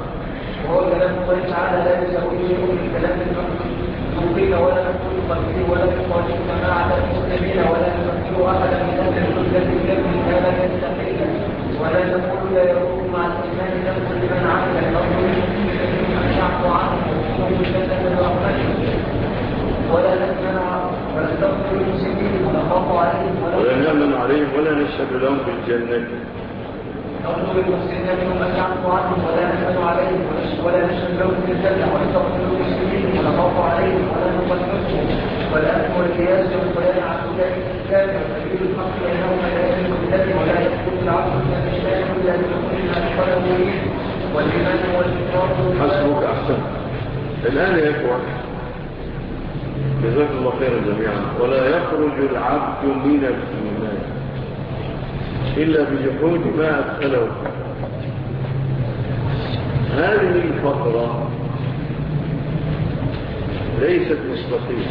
لا يساوي شيء من كلام المخلوقين ولا نقول قلبه ولا نقول جماعة المسلمين ولا نذكر أحدا من أهل الحجة الذي كان يستحيل ولا نقول لا يروح مع الإيمان نفس لمن عمل الأرض من يعفو عنه ويكون جنة برحمته ولا نسمع ونستغفر المسلمين ونخاف عليهم ولا نأمن عليهم ولا نشهد لهم بالجنة نطلب المسلمين منهم أن يعفو عنهم ولا نأمن عليهم ولا نشهد لهم بالجنة ونستغفر المسلمين ونخاف عليهم ولا نقتلهم والأمن والقياس والبيان عن ولاة الإسلام وسبيل الحق بينهم لا يملك الذي ولا يكون العبد من الإسلام إلا بحكم القلم والإيمان والإكرام. حسبك أحسن. الآن يا إخوة جزاك الله خيرا جميعا. ولا يخرج العبد من الإيمان إلا بجحود ما أدخله. هذه الفقرة ليست مستقيمة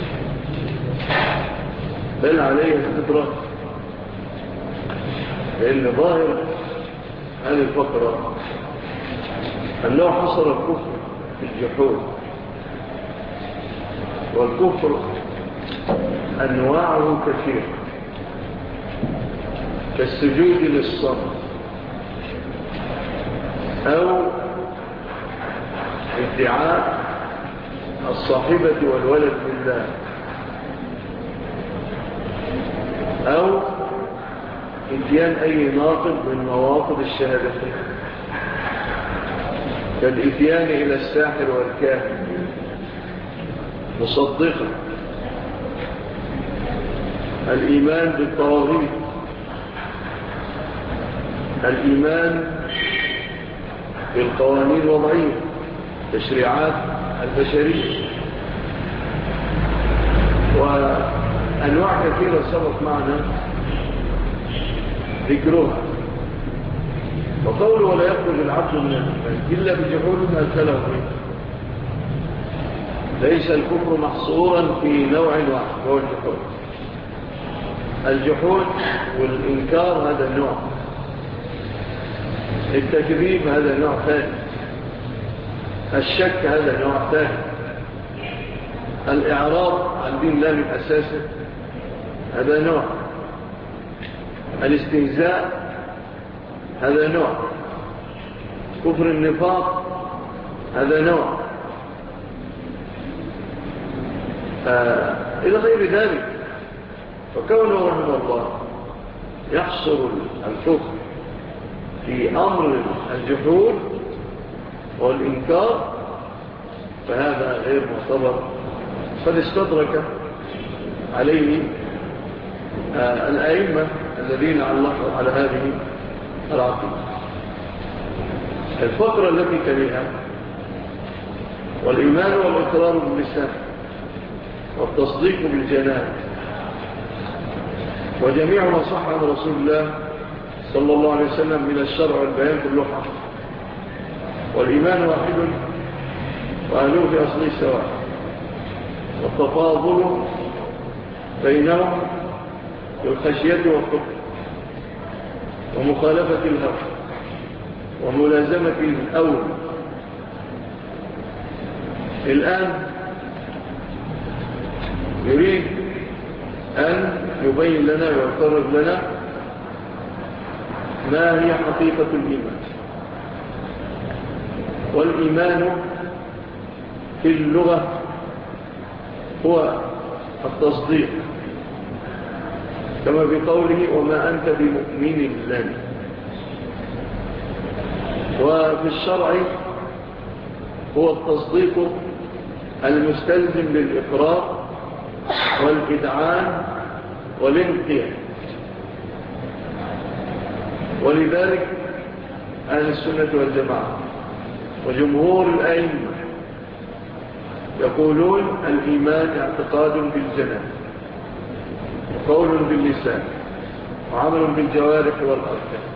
بل عليها الفطرة لأن ظاهر هذه الفقرة أنه حصر الكفر في الجحود والكفر أنواعه كثيرة كالسجود للصنم أو ادعاء الصاحبة والولد لله أو اتيان أي ناقض من نواقض الشهادتين كالاتيان إلى الساحر والكاهن مصدقا الإيمان بالطواغيت الإيمان بالقوانين الوضعية تشريعات البشرية وأنواع كثيرة سبق معنا ذكرها. وقوله ولا يخرج العبد من الإيمان إلا بجحود ما أدخله فيه. ليس الكفر محصورا في نوع واحد هو الجحود. الجحود والإنكار هذا النوع، التكذيب هذا نوع ثاني، الشك هذا نوع ثاني، الإعراض عن دين الله من أساسه هذا نوع، الاستهزاء هذا نوع، كفر النفاق هذا نوع، إلى غير ذلك. وكونه رحمه الله يحصر الكفر في أمر الجحود والإنكار فهذا غير معتبر، قد استدرك عليه الأئمة الذين علقوا على هذه العقيدة. الفقرة التي تليها والإيمان والإقرار باللسان والتصديق بالجنان وجميع ما صح عن رسول الله صلى الله عليه وسلم من الشرع والبيان كله حق. والإيمان واحد وأهله في أصله سواء، والتفاضل بينهم في الخشية والخطر ومخالفة الهوى وملازمة الأول. الآن يريد أن يبين لنا ويقرر لنا ما هي حقيقة الإيمان. والإيمان في اللغة هو التصديق، كما بقوله وما أنت بمؤمن لنا. وفي الشرع هو التصديق المستلزم للإقرار والإذعان والانقياد. ولذلك أهل السنة والجماعة وجمهور الأئمة يقولون الإيمان اعتقاد بالجنان وقول باللسان وعمل بالجوارح والأركان،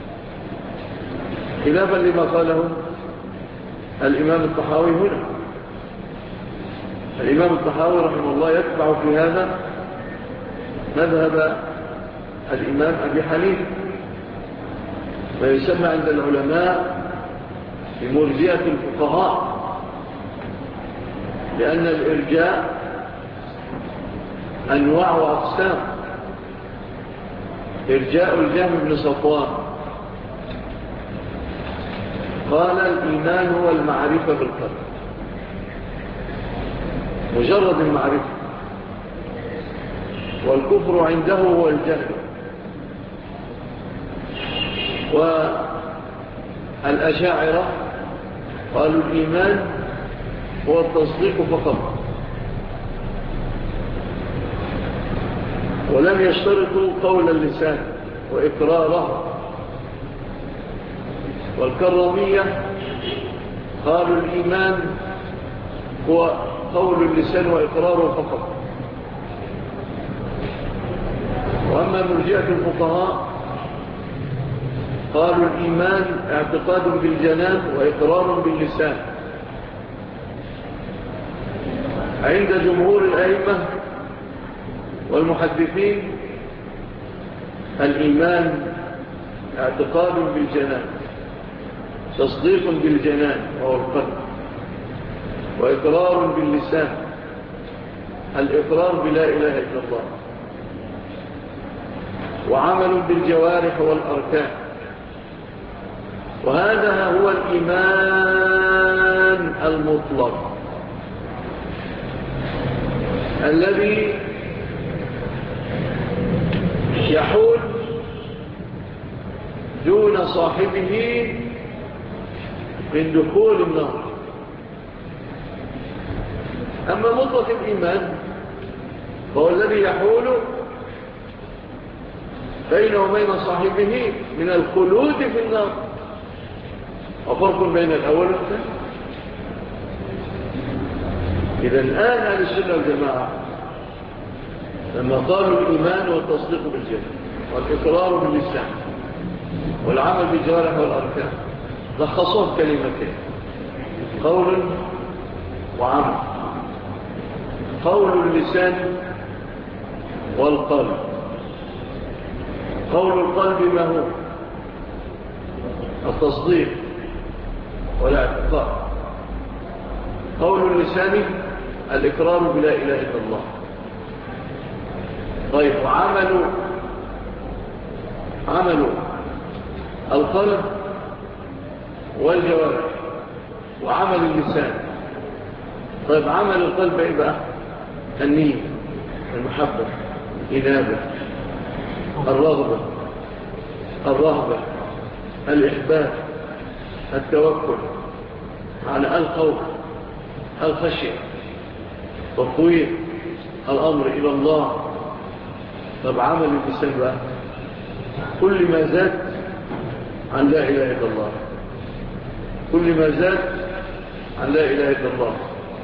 خلافا لما قاله الإمام الطحاوي هنا. الإمام الطحاوي رحمه الله يتبع في هذا مذهب الإمام أبي حنيفة، ويسمى عند العلماء بمرجئة الفقهاء، لأن الإرجاء أنواع وأقسام. إرجاء الجهم بن صفوان قال الإيمان هو المعرفة بالقلب، مجرد المعرفة، والكفر عنده هو الجهل. والأشاعرة قالوا الإيمان هو التصديق فقط، ولم يشترطوا قول اللسان وإقراره. والكرامية قالوا الإيمان هو قول اللسان وإقراره فقط. وأما مرجئة الفقهاء قالوا الإيمان اعتقاد بالجنان وإقرار باللسان. عند جمهور الأئمة والمحدثين الإيمان اعتقاد بالجنان، تصديق بالجنان وهو القلب، وإقرار باللسان، الإقرار بلا إله إلا الله، وعمل بالجوارح والأركان. وهذا هو الإيمان المطلق الذي يحول دون صاحبه من دخول النار. أما مطلق الإيمان فهو الذي يحول بينه وبين صاحبه من الخلود في النار. وفرق بين الأول والثاني. إذا الآن أهل السنة والجماعة لما قالوا الإيمان والتصديق بالجنة والإقرار باللسان والعمل بالجوارح والأركان لخصوه كلمتين: قول وعمل. قول اللسان والقلب. قول القلب ما هو؟ التصديق والاعتقاد. قول اللسان الإقرار بلا إله إلا الله. طيب، وعمل القلب والجوارح وعمل اللسان. طيب، عمل القلب ايه بقى؟ النية، المحبة، الإنابة، الرغبة، الإحباب، التوكل على الخوف، الخشية، تطوير الأمر إلى الله. طب عمل اللسان بقى كل ما زاد عن لا إله إلا الله، كل ما زاد عن لا إله إلا الله: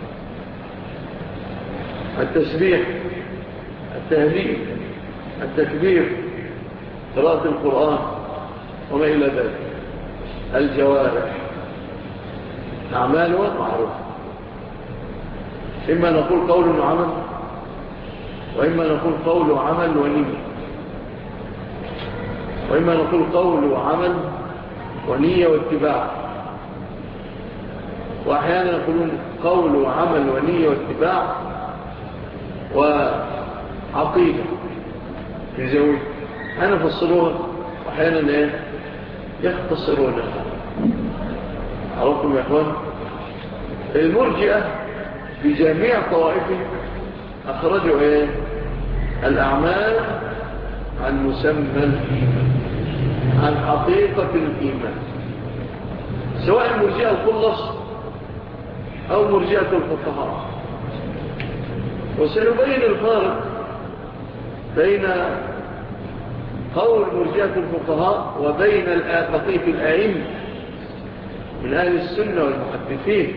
التسبيح، التهليل، التكبير، قراءة القرآن وما إلى ذلك. الجوارح أعمالها معروفة، إما نقول قول وعمل، وإما نقول قول وعمل ونية، وإما نقول قول وعمل ونية واتباع، وأحيانا يقولون قول وعمل ونية واتباع وعقيدة في زوج. أحيانا فصلوها وأحيانا يختصرونها. عرفتم يا أخوان؟ المرجئة في جميع طوائفهم أخرجوا إيه؟ الأعمال عن مسمى الإيمان، عن حقيقة الإيمان، سواء مرجئة الخلص أو مرجئة الفقهاء. وسنبين الفارق بين قول مرجئة الفقهاء وبين بقية الأئمة من أهل السنة والمحدثين.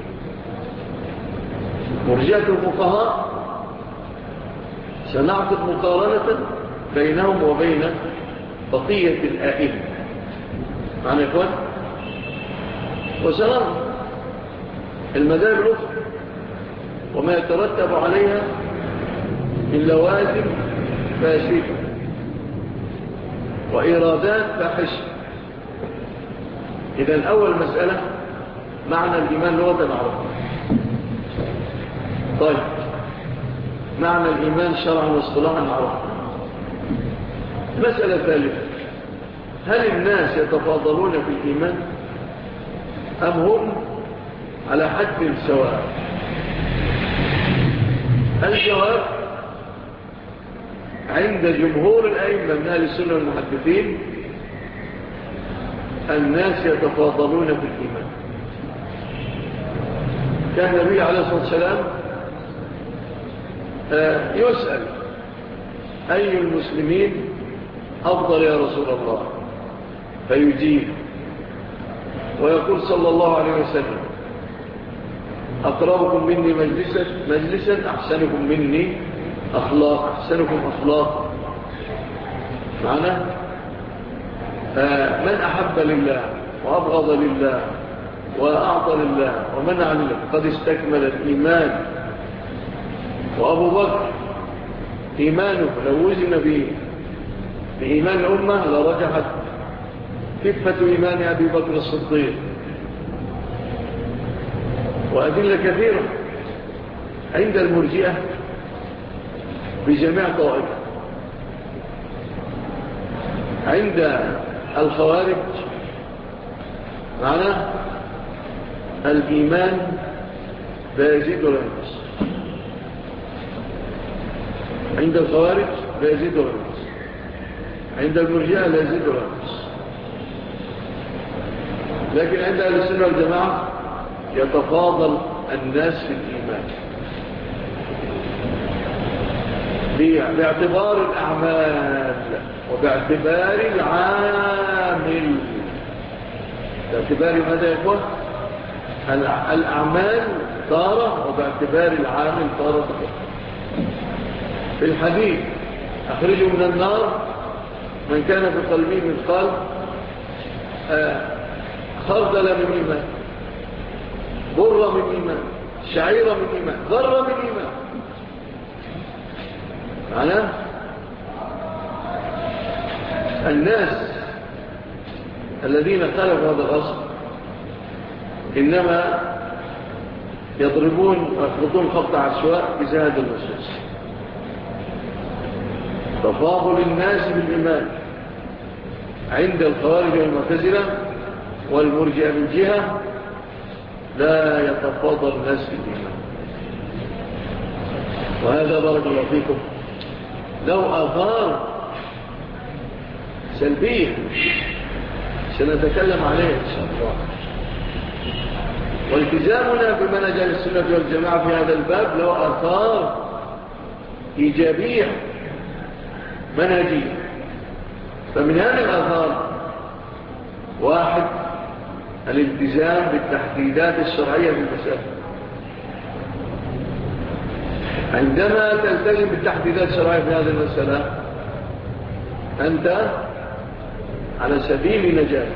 مرجئة الفقهاء سنعقد مقارنة بينهم وبين بقية الأئمة معنا يا إخوان، وسنرى المذاهب الأخرى وما يترتب عليها من لوازم فاسدة وإيرادات فاحشة. إذن أول مسألة معنى الإيمان لغة نعرفها. طيب معنى الإيمان شرعا واصطلاحا نعرفها. مسألة ثالثة، هل الناس يتفاضلون في الإيمان أم هم على حد سواء؟ الجواب عند جمهور الأئمة من أهل السنة والمحدثين الناس يتفاضلون في الإيمان. كان النبي عليه الصلاة والسلام يسأل أي المسلمين أفضل يا رسول الله، فيجيب ويقول صلى الله عليه وسلم أقربكم مني مجلسا أحسنكم مني أخلاق، أحسنكم أخلاق. معنى من أحب لله وأبغض لله وأعطى لله ومنع لله قد استكمل الإيمان. وأبو بكر إيمانه لو وزن بإيمان الأمة لرجحت كفة إيمان أبي بكر الصديق. وأدلة كثيرة عند المرجئة بجميع طوائف. عند الخوارج معناه الإيمان لا يزيد ولا ينقص. عند الخوارج لا يزيد ولا ينقص، عند المرجئة لا يزيد ولا ينقص. لكن عند أهل السنة والجماعة يتفاضل الناس في الإيمان باعتبار الأعمال وباعتبار العامل. باعتبار ماذا يقول؟ الأعمال طارة وباعتبار العامل طارة. في الحديث أخرجوا من النار من كان في قلبه مثقال خردل من إيمان، بر من إيمان، شعير من إيمان، ذرة من إيمان. معناه الناس الذين خالفوا هذا الأصل إنما يضربون ويخلطون خط عشواء بزهد النصوص. تفاضل الناس بالإيمان عند الخوارج والمعتزلة والمرجئة من جهة لا يتفاضل الناس بالإيمان. وهذا بارك الله فيكم لو آثار سلبية سنتكلم عليها إن شاء الله. والتزامنا بمنهج السنة والجماعة في هذا الباب له آثار إيجابية منهجية. فمن هذه الآثار واحد الالتزام بالتحديدات الشرعية في المسألة. عندما تلتزم بالتحديدات الشرعية في هذه المسألة أنت على سبيل نجاة،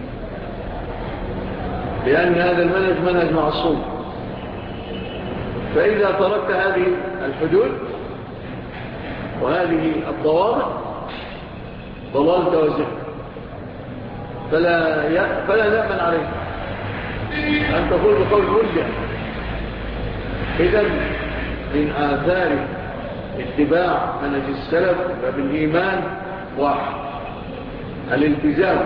لأن هذا المنهج منهج معصوم. فإذا تركت هذه الحدود وهذه الضوابط ضللت وزهد، فلا نأمن عليك أن تقول بقول مرجع. إذن من آثار اتباع منهج السلف بالإيمان واحد الالتزام.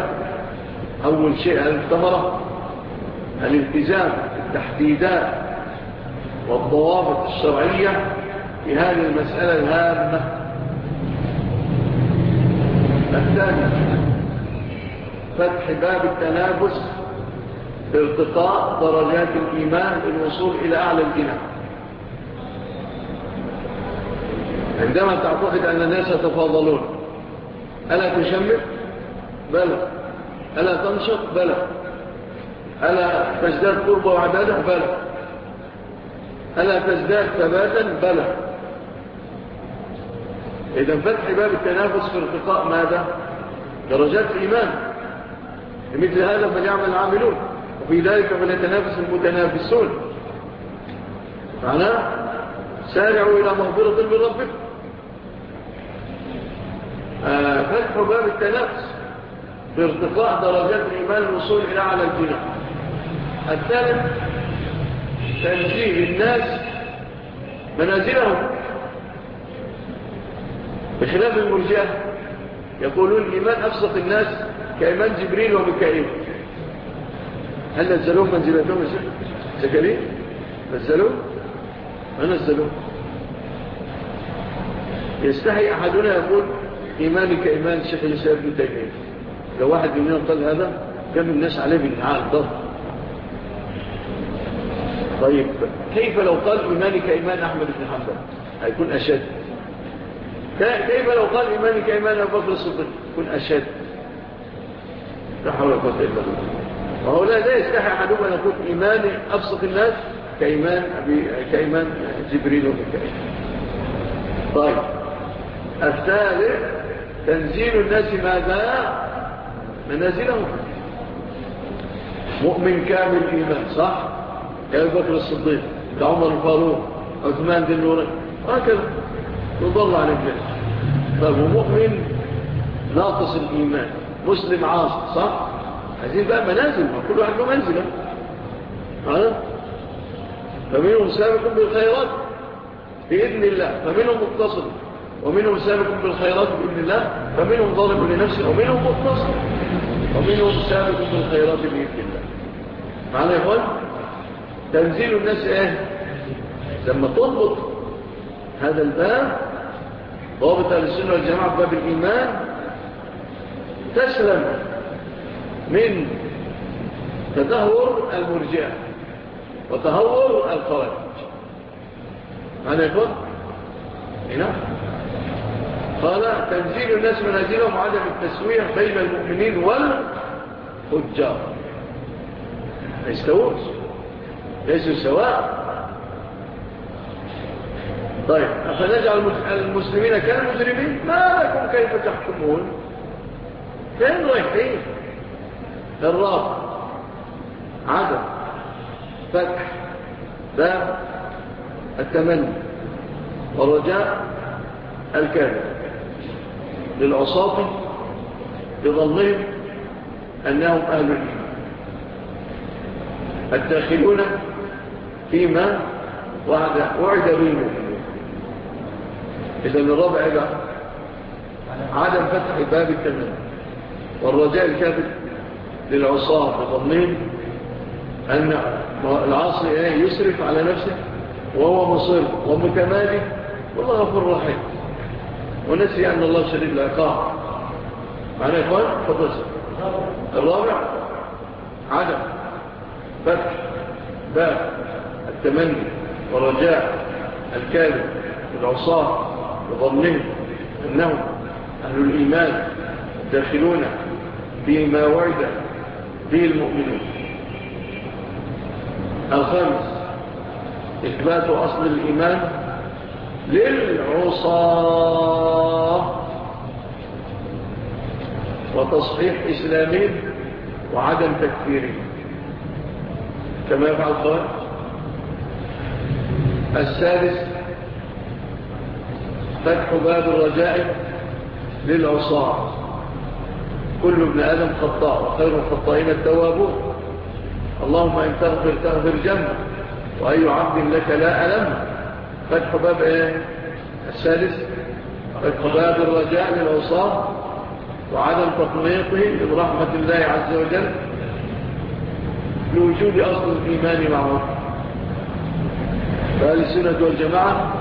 أول شيء الثمرة الالتزام بالتحديدات والضوابط الشرعية في هذه المسألة الهامة. الثاني فتح باب التنافس في ارتقاء درجات الإيمان للوصول إلى أعلى الجنان. عندما تعتقد أن الناس يتفاضلون، ألا تشمل؟ بلى. ألا تنشط؟ بلى. ألا تزداد قربة وعبادة؟ بلى. ألا تزداد ثباتا؟ بلى. إذا فتح باب التنافس في ارتقاء ماذا؟ درجات الإيمان. لمثل هذا فليعمل العاملون، وفي ذلك فليتنافس المتنافسون. معناه سارعوا إلى مغفرة من ربكم. فتح باب التنافس في ارتقاء درجات الإيمان الوصول إلى أعلى الجنان. الثالث تنزيل الناس منازلهم، بخلاف المرجئة يقولون الإيمان أبسط الناس كإيمان جبريل وميكائيل. هل نزلوهم منزلتهم زكريا؟ نزلوه؟ ما نزلوه. يستحي أحدنا يقول إيماني كإيمان الشيخ الإسلام ابن تيمية. لو واحد مننا قال هذا كم الناس عليه بالنعال ضغط. طيب كيف لو قال إيماني كإيمان أحمد بن حنبل؟ هيكون أشد. كيف لو قال إيماني كإيمان أبو بكر الصديق؟ يكون أشد. لا حول ولا قوة إلا بالله. وهو لا يستحي أحدهم أن يقول إيماني أبسط الناس كإيمان جبريل وميكائيل. طيب الثالث تنزيل الناس ماذا؟ منازلهم. مؤمن كامل الإيمان، صح؟ كأبو بكر الصديق، كعمر الفاروق، عثمان ذي النورين، هكذا يضل عن الناس. فهو مؤمن ناقص الإيمان، مسلم عاصي، صح؟ عايزين بقى منازل، كل واحد له منزله. فمنهم سابق بالخيرات بإذن الله، فمنهم متصل، ومنهم سابق بالخيرات بإذن الله، فمنهم ظالم لنفسه، ومنهم متصل، ومنهم سابق بالخيرات بإذن الله. معنى يا إخوان تنزيل الناس إيه؟ لما تضبط هذا الباب، ضابط أهل السنة والجماعة باب الإيمان، تسلم من تدهور المرجئة وتهور الخوارج. معنى يا إخوان هنا قال تنزيل الناس منازلهم وعدم التسوية بين المؤمنين والفجار. ما يستووش، ليسوا سواء. طيب أفنجعل المسلمين كالمجرمين؟ ما لكم كيف تحكمون؟ فين رايحين؟ الرابع عدم فتح باب التمني ورجاء الكاذب للعصاة بظنهم أنهم أهل الإيمان الداخلون فيما وعد بهم. إذن الرابع إذا عدم فتح باب التمني والرجاء الكاذب للعصاة بظنهم أن العاصي يسرف على نفسه وهو مصر ومتمادي والله غفور رحيم، ونسي أن الله شديد العقاب. معنى يا إخوان فتصل. الرابع عدم فتح باب التمني ورجاء الكاذب العصاة بظنهم أنهم أهل الإيمان داخلون بما وعد به المؤمنون. الخامس إثبات أصل الإيمان للعصاة وتصحيح إسلامهم وعدم تكفيرهم كما يفعل الخوارج. السادس فتح باب الرجاء للعصاة. كل ابن آدم خطاء وخير الخطائين التوابون. اللهم إن تغفر جنة وأي عبد لك لا ألم. فتح باب السادس فتح باب الرجاء للعصاة وعدم تقنيطه برحمة الله عز وجل لوجود أصل الإيمان معه. فأهل السنة والجماعة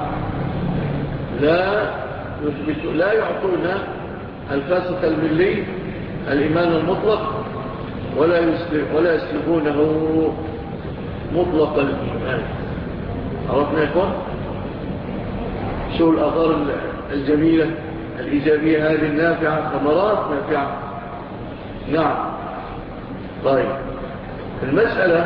لا يعطون الفاسق الملي الإيمان المطلق ولا يسلبونه مطلق الإيمان. عرفنا يا إخوان؟ شو الآثار الجميلة الإيجابية هذه النافعة، ثمرات نافعة. نعم. طيب، المسألة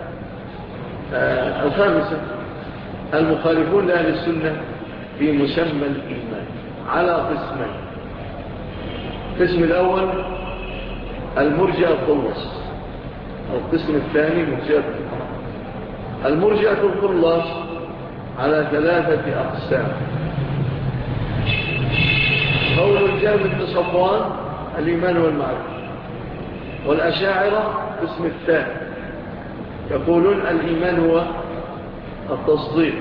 الخامسة: المخالفون لأهل السنة في مسمى الإيمان على قسمين. القسم الأول المرجئة الخلص، والقسم الثاني مرجئة الخلص. المرجئة الخلص على 3 أقسام. قول الجهم بن صفوان الإيمان والمعرفة، والأشاعرة قسم الثاني يقولون الإيمان هو التصديق،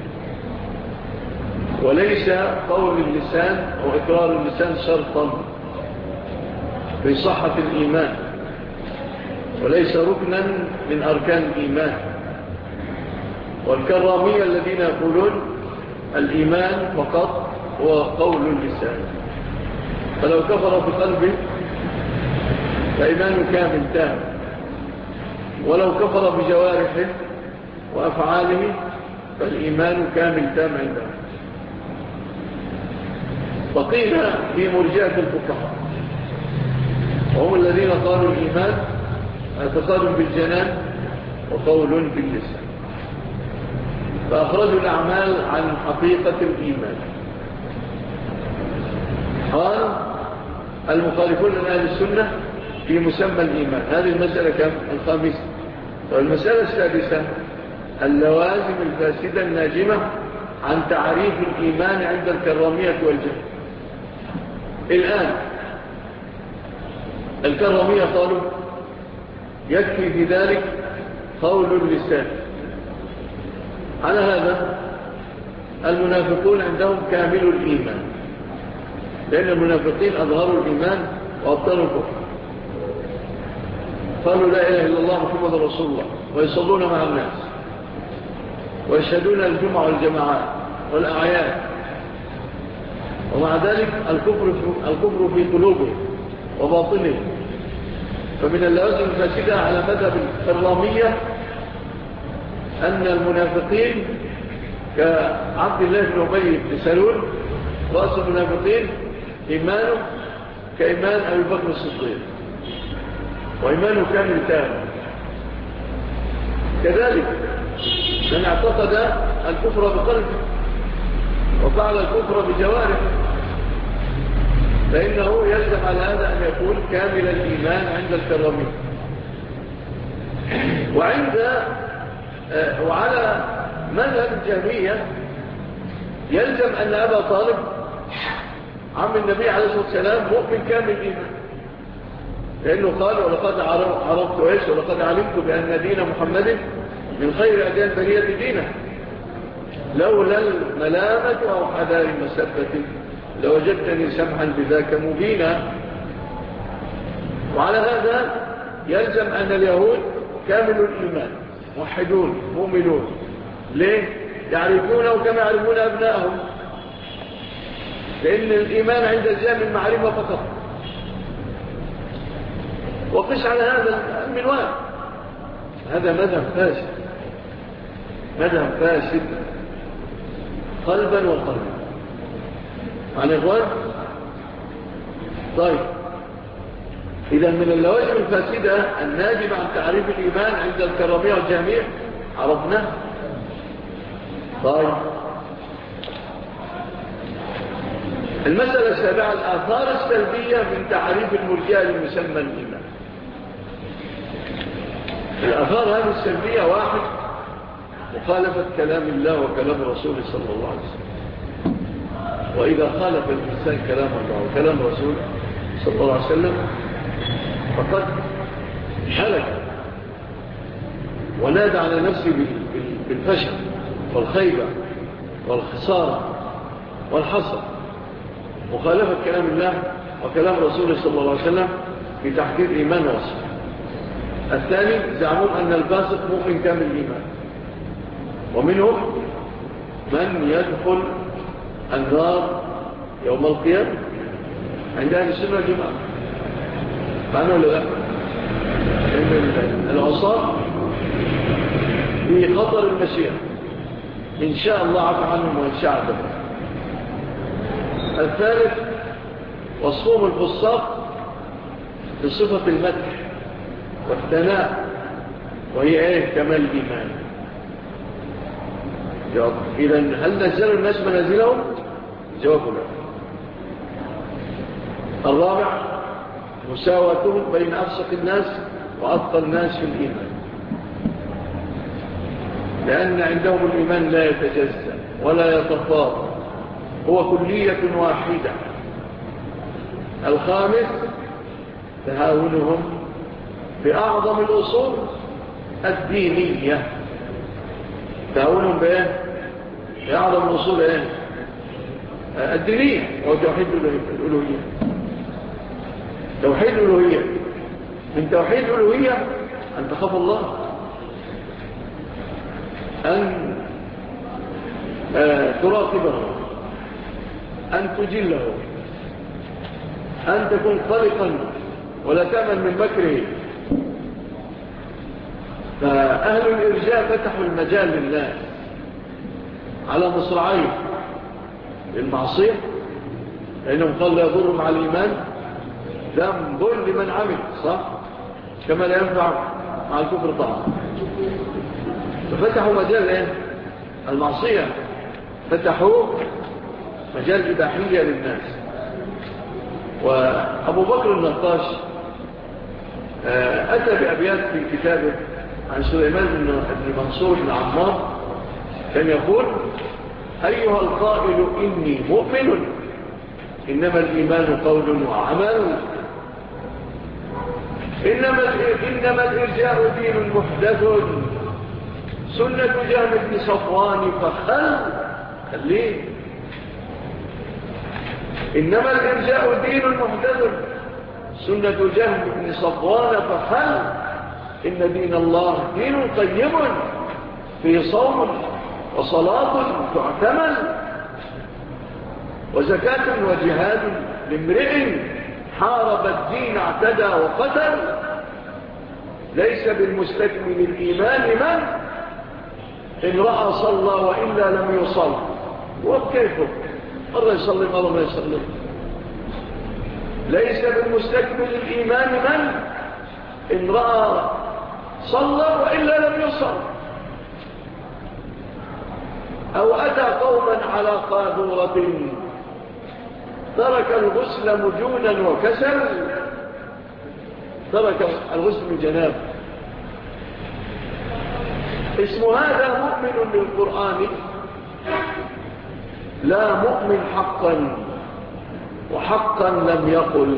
وليس قول اللسان أو إقرار اللسان شرطا في صحة الإيمان، وليس ركنا من أركان الإيمان. والكرامية الذين يقولون الإيمان فقط هو قول اللسان، فلو كفر بقلبه فإيمانه كامل تام، ولو كفر بجوارحه وأفعاله فالإيمان كامل تام عنده. وقيل في مرجئة الفقهاء، وهم الذين قالوا الإيمان اعتقاد بالجنان وقول باللسان، فأخرجوا الأعمال عن حقيقة الإيمان. قال المخالفون لأهل السنة في مسمى الإيمان. هذه المسألة كم؟ الخامسة. والمسألة السادسة: اللوازم الفاسدة الناجمة عن تعريف الإيمان عند الكرامية والجهل. الآن الكرامية قالوا يكفي في ذلك قول اللسان. على هذا المنافقون عندهم كامل الإيمان، لأن المنافقين أظهروا الإيمان وأبطلوا الكفر. قالوا لا إله إلا الله محمد رسول الله، ويصلون مع الناس، ويشهدون الجمعة والجماعات والأعياد، ومع ذلك الكفر في قلوبهم وباطنهم. فمن اللوازم الفاسدة على مذهب الكرامية أن المنافقين كعبد الله بن أبي بن سلول رأس المنافقين إيمانه كإيمان أبي بكر الصديق، وإيمانه كامل تام. كذلك من اعتقد الكفر بقلبه وفعل الكفر بجوارحه فإنه يلزم على هذا أن يكون كامل الإيمان عند الكرامية. وعلى مذهب الجهمية يلزم أن أبا طالب عم النبي عليه الصلاة والسلام مؤمن كامل الإيمان، لأنه قال ولقد عرفت إيش ولقد علمت بأن دين محمد من خير أديان برية دينه لولا الملامة أو حذار مسبة لوجدتني سمحا بذاك مبينا. وعلى هذا يلزم أن اليهود كامل الإيمان موحدون مؤمنون. ليه؟ يعرفونه كما يعرفون أبنائهم، لأن الإيمان عند الجامع المعرفة فقط. وقش على هذا المنوال. هذا مذهب فاسد، مذهب فاسد قلبا وقلبا. معنى إخوان؟ طيب، إذا من اللوازم الفاسدة الناجمة عن تعريف الإيمان عند الكرامية والجهمية عرفناه. طيب، المسألة السابعة: الآثار السلبية من تعريف المرجئة لمسمى الإيمان. الآثار هذه السلبية: 1 مخالفة كلام الله وكلام رسوله صلى الله عليه وسلم. وإذا خالف الإنسان كلام الله وكلام رسوله صلى الله عليه وسلم فقد هلك ونادى على نفسه بالفشل والخيبة والخسارة والحسرة. مخالفة كلام الله وكلام رسوله صلى الله عليه وسلم في تحديد إيمان وصف. الثاني: زعمون أن الفاسق مؤمن كامل الإيمان، ومنهم من يدخل النار يوم القيامة عند أهل السنة والجماعة. معنى ولا لا؟ إن العصاة في خطر المسيح، إن شاء الله عفى عنهم وإن شاء عذبهم. الثالث وصفهم الفساق بصفة المدح والثناء، وهي ايه؟ كمال الإيمان. جواب: إذن هل نزلوا الناس منازلهم؟ جواب لا. الرابع مساواتهم بين أفسق الناس وأفضل الناس في الإيمان، لأن عندهم الإيمان لا يتجزأ ولا يتفاضل، هو كلية واحدة. الخامس تهاونهم بأعظم الأصول الدينية. تهاونهم بإيه؟ بأعظم الأصول إيه؟ الدينية، هو توحيد الألوهية. توحيد الألوهية، من توحيد الألوهية أن تخاف الله، أن تراقبه، أن تجله، أن تكون قلقا ولا تأمن من مكره. فأهل الإرجاء فتحوا المجال لله على مصرعين: المعصية، لأنهم قال لا يضر مع الإيمان ذنب لمن عمل، صح؟ كما لا ينفع مع الكفر طاعة. ففتحوا مجال إيه؟ المعصية، فتحوا مجال إباحية للناس. وأبو بكر النقاش أتى بأبيات في كتابه عن سليمان بن منصور بن عمار، كان يقول: أيها القائل إني مؤمن، إنما الإيمان قول وعمل، إنما الإرجاء دين محدث، سنة جهم بن صفوان خليه. إنما الإرجاء دين محدث، سنة جهم بن صفوان إن دين الله دين قيم، فيه صوم وصلاة تعتمل، وزكاة وجهاد لامرئ حارب الدين اعتدى وقتل، ليس بالمستكمل الإيمان من إن رأى صلى وإلا لم يصل. وكيفه مرة يصلي مرة ما يصلي. ليس بالمستكمل الإيمان من إن رأى صلى وإلا لم يصل. أو أتى قوما على قاذورة ترك الغسل مجونا وكسل، ترك الغسل من جناب. اسم هذا مؤمن بالقرآن لا مؤمن حقا، وحقا لم يقل.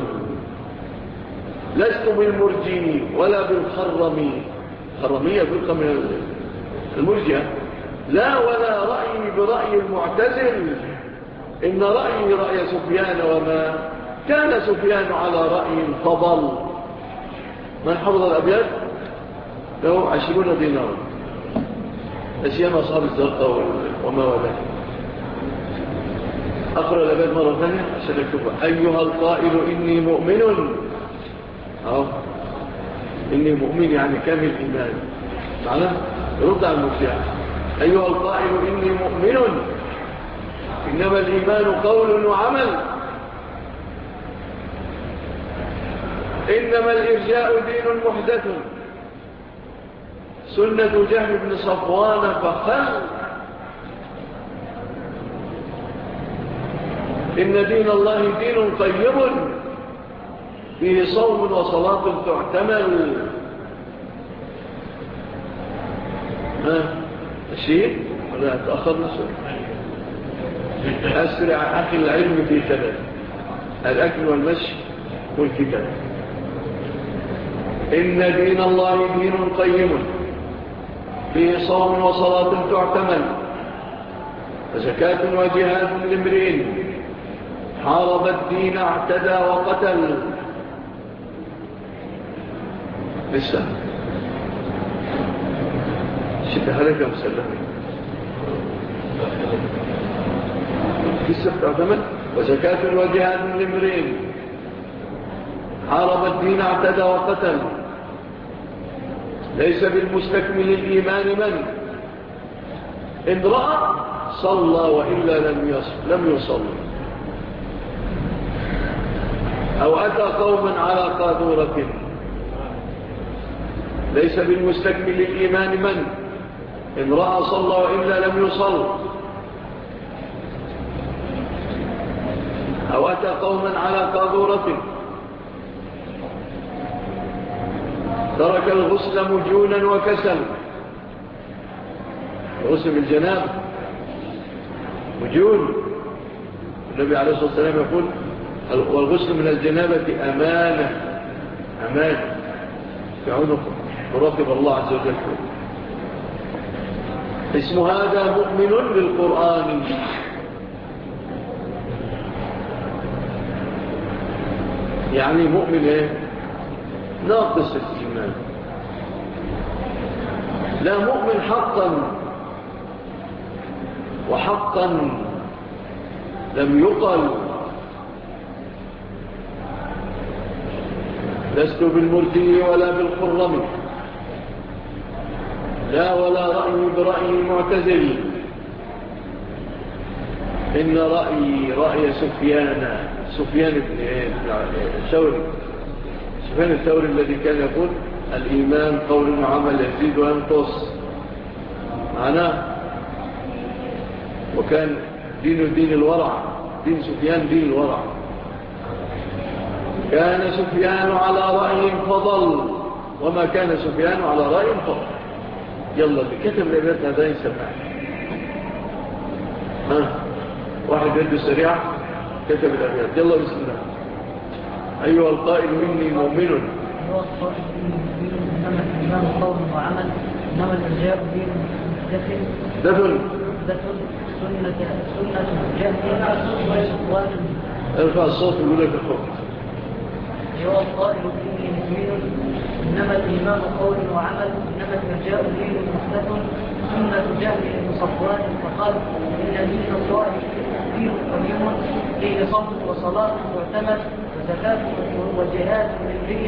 لست بالمرجي ولا بالخرمي، خرمية فرقة من المرجئة، لا ولا رأيي برأي المعتزل، إن رأيي رأي سفيان وما كان سفيان على رأي فضل. من حفظ الأبيات له 20 دينار، أسيام أصحاب الزرقاء وما ولا. أقرأ الأبيات مرة ثانية عشان أكتبها. أيها القائل إني مؤمن، إني مؤمن يعني كامل إيمان، معنى رد على المبتدع. أيها القائل إني مؤمن، إنما الإيمان قول وعمل، إنما الإرجاء دين محدث، سنة جهم بن صفوان إن دين الله دين قيم، فيه صوم وصلاة تعتمل. الشيء ولا تأخرنا شوي؟ أسرع أخي العلم في ثلاث: الأكل والمشي والكتاب. إن دين الله دين قيم، فيه صوم وصلاة تعتمل، وزكاة وجهاد لامرئ حارب الدين اعتدى وقتل. لسه شبه لك مسلمين. في 86 وزكاة وجهاد لامرئ حارب الدين اعتدى وقتل ليس بالمستكمل الإيمان من إن رأى صلى وإلا لم يصلي أو أتى قوما على قاذورة ليس بالمستكمل الإيمان من إن رأى صلى وإلا لم يصلي أو أتى قوما على قاذورة ترك الغسل مجونا وكسل. غسل الجناب مجون. النبي عليه الصلاة والسلام يقول والغسل من الجنابة أمانة في عنق مراقب الله عز وجل. اسم هذا مؤمن بالقرآن يعني مؤمن ايه ناقص الإيمان لا مؤمن حقا وحقا لم يقل لست بالمرجي ولا بالخرم لا ولا رأيي برأي المعتزل إن رأي سفيان الثوري الذي كان يقول الإيمان قول وعمل يزيد وينقص معناه وكان دين الورع دين سفيان دين الورع كان سفيان على رأي فضل وما كان سفيان على رأي فضل. يلا بكتب الأبيات هذا يسمع واحد يده سريع كتب الأبيات يلا بسم الله. أيها القائل إني مؤمن أيها القائل إني مؤمن إنما الإيمان قول وعمل إنما الإرجاء دين دفن سنة جهل ارفع الصوت ويقول لك الحكم. أيها القائل إني مؤمن إنما الإيمان قول وعمل إنما الإرجاء دين مختلف سنة جهل صفوان فقال إن دين الله دين قديم فيه صوم وصلاة معتمد وزكاة وجهاد لامرئ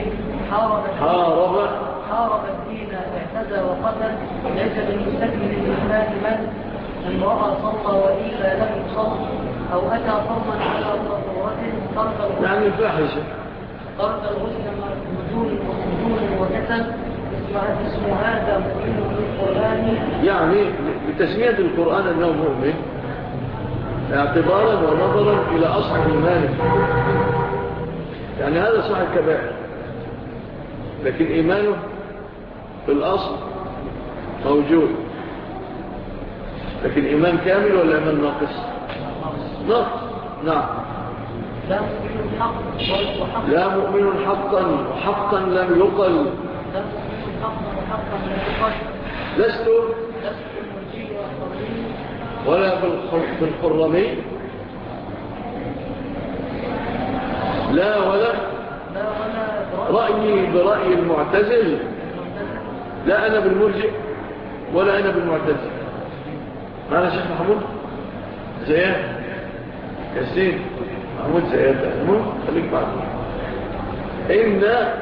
حارب الدين اعتدى وقتل ليس بالمستكمل الإيمان من رأى صلى وإلا لم يصل أو أتى قوما على ضرورة يعني الفاحشة ترك الغسل مجون وكسل اسم هذا مؤمن بالقرآن يعني بتسمية القرآن أنه مؤمن اعتبارا ونظرا إلى أصل إيمانه يعني هذا صح الكبائر لكن إيمانه في الأصل موجود لكن إيمان كامل ولا إيمان ناقص نعم لا مؤمن حقا لم يقل لست ولا بالخرمي لا ولا رأيي برأي المعتزل لا أنا بالمرجئ ولا أنا بالمعتزل. معنا شيخ محمود زياد ياسين محمود زياد خليك معنا. إن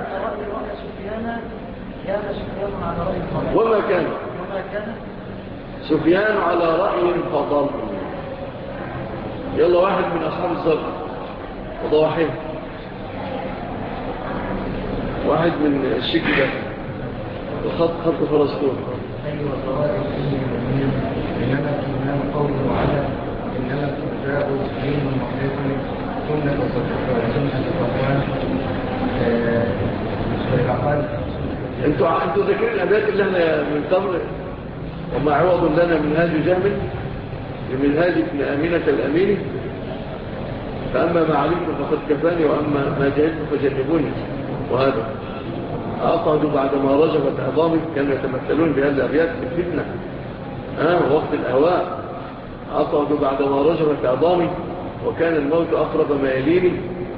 وما كان سفيان على رأي فضل. يلا واحد من أصحاب الزرق وضواحين واحد من الشكل ده خط فرسطون. أيها الضوابط إنما الإيمان قول وعمل إنما الإرجاء دين محدث سنة صفوان انتوا ذاكرين الأبيات اللي احنا من قبل وما عوض لنا من هذه جهل من هذه ابن أمينة الأميني فأما ما علمت فقد كفاني وأما ما جهلت فجنبوني. وهذا أقعدوا بعدما رجبت عظامي كانوا يتمثلون بهذه الأبيات في الفتنة وقت الأهواء. أقعدوا بعدما رجبت عظامي وكان الموت أقرب ما يليني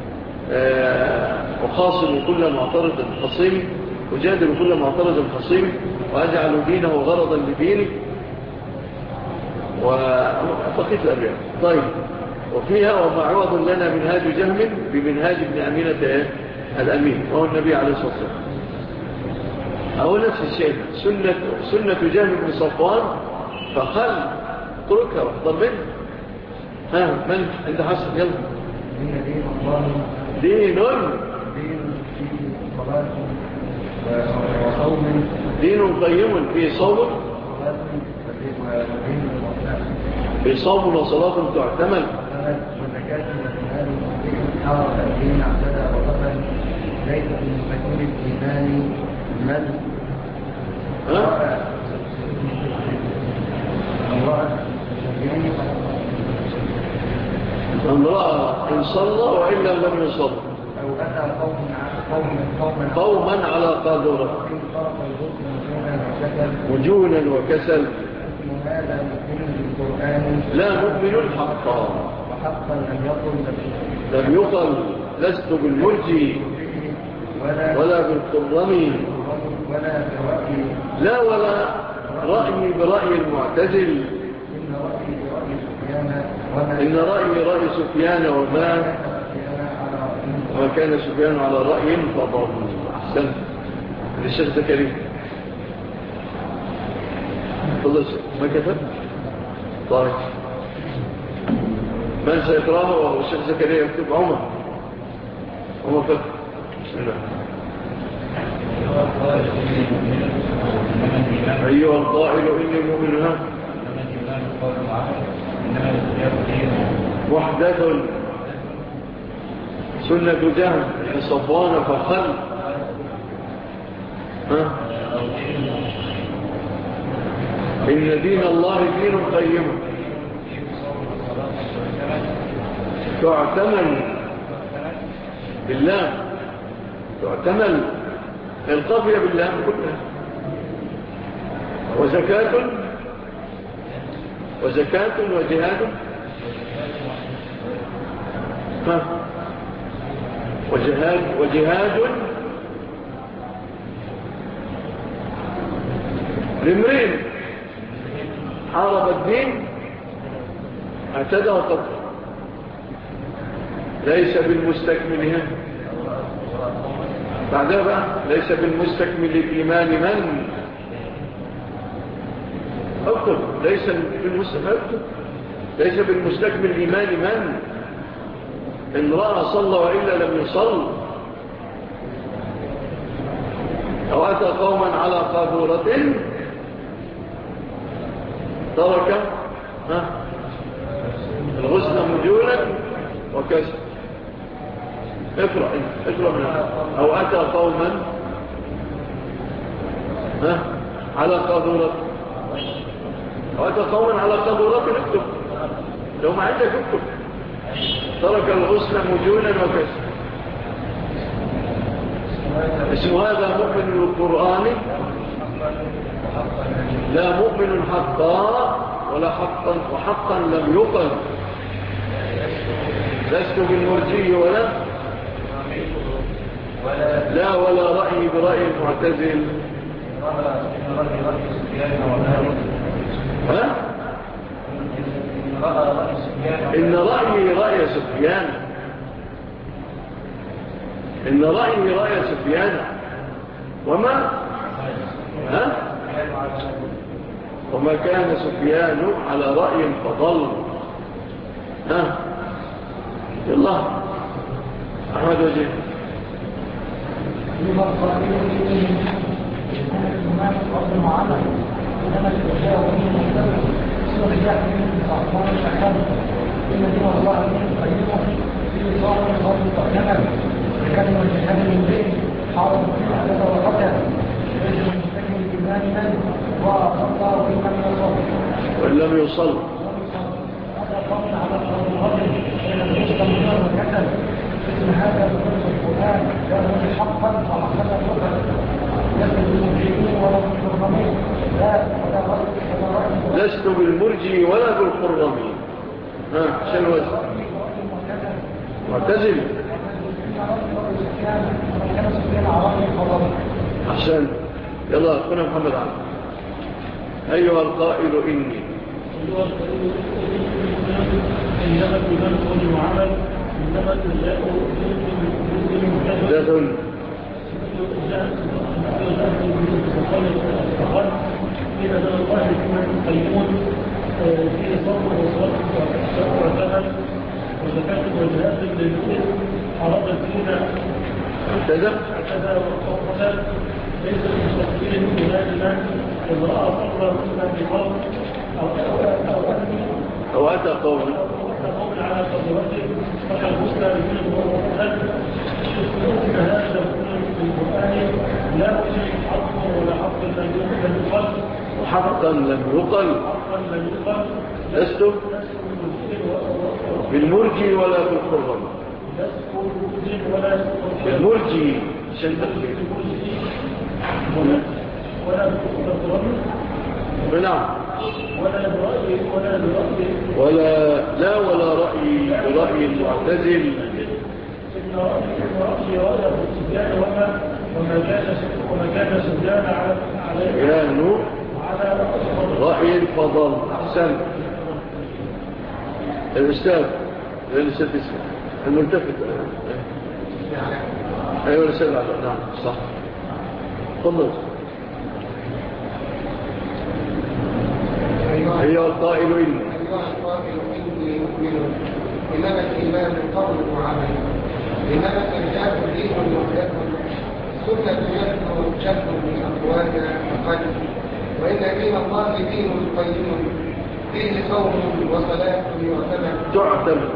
أخاصم كل معترض خصيم أجادل كل معترض خصيم وأجعل دينه غرضا لديني وبقيت الأبيات. طيب، وفيها وما عوض لنا منهاج جهم بمنهاج ابن أمينة الأمين وهو النبي عليه الصلاة والسلام. أو نفس الشيء سنة جهم بن صفوان فخل اتركها واحضر منه. من عند حسن؟ يلا. دين دين قيم في صوم في صوم وصلاة تعتمل وزكاة وجهاد حرف الدين اعتدى وقفا ليس من مكون الإيمان من رأى إن صلى وإلا لم يصلى أو أتى قوما على قادرة وجونا وكسل هذا مؤمن بالقرآن لا مؤمن حقا وحقا لم يقل لست بالمرجي ولا بالقرمي لا ولا رأيي برأي المعتزل إن رأيي رأي سفيان وما كان سفيان على رأي فضل. أحسن للشيخ زكريا فضل ما كتب. طيب، من سيقرأه وهو الشيخ زكريا يكتب؟ عمر فتح. بسم الله. أيها القائل إني مؤمن محدث سنة جهم بن صفوان فخل إن دين الله دين قيم تعتمل بالله تعتمل القافية بالله كلها وزكاة وجهاد وجهاد لمرين حارب الدين اعتدى وقف ليس بالمستكمل بعدها بقى ليس بالمستكمل الإيمان من أكتب ليس بالمستكمل الإيمان من إن رأى صلى وإلا لم يصل أو أتى قوما على قاذورة ترك الغسل مجولا وكسر. اقرأ منها. أو أتى قوما على قاذورة أو أتى قوما على قاذورة اكتب لو ما عندك اكتب ترك الغسل مجولا وكسر. اسم هذا مؤمن بالقرآن لا مؤمن حقا ولا حقا وحقا لم يقل لست بالمرجي لا ولا رأي برأي المعتزل إن رأيي رأي سفيان إن رأيي رأي سفيان وما كان سفيان على رأي فضل. يلا أحمد وجيه وإن لم يصل اسم هذا بكل القرآن كان حقا وحقا الوطن لست بالمرجئين ولا بالقرمين لست بالمرجي ولا بالقرمين. شنو معتزل أحسن. يلا أخونا محمد عبد. أيها القائل إني أيها القائل إنما الإيمان قول وعمل إنما الجزاء فقال إن هذا الواحد من قيمون فيه صوم وصلاة وعتمل وزكاة وجهاد للمؤمن عرض الدين كذا وقال ليس المستقبلين بهذا إذا رأى صبر من بقوم أو أتى قوم على قدرته فقد مسلم منه وقال يقولون هذا في القرآن لا وجه حق ولا حق لم يقل حقا لم يقل لست بالمرجي ولا بالقرآن بالمرجي شنتك ولا بالقرآن نعم ولا رأي المعتزل إن رأي رأي سفيان وما كان سفيان عليه رأي الفضل أحسن الأستاذ الملتفت أيوة الأستاذ نعم صح تفضل أيها القائل إني مؤمن إنما الإيمان قول وعمل إنما الرجال دين محدث سنة يبدو شك من أقوالنا وقلب وإن دين الله دين قيم فيه صوم وصلاة تعتمد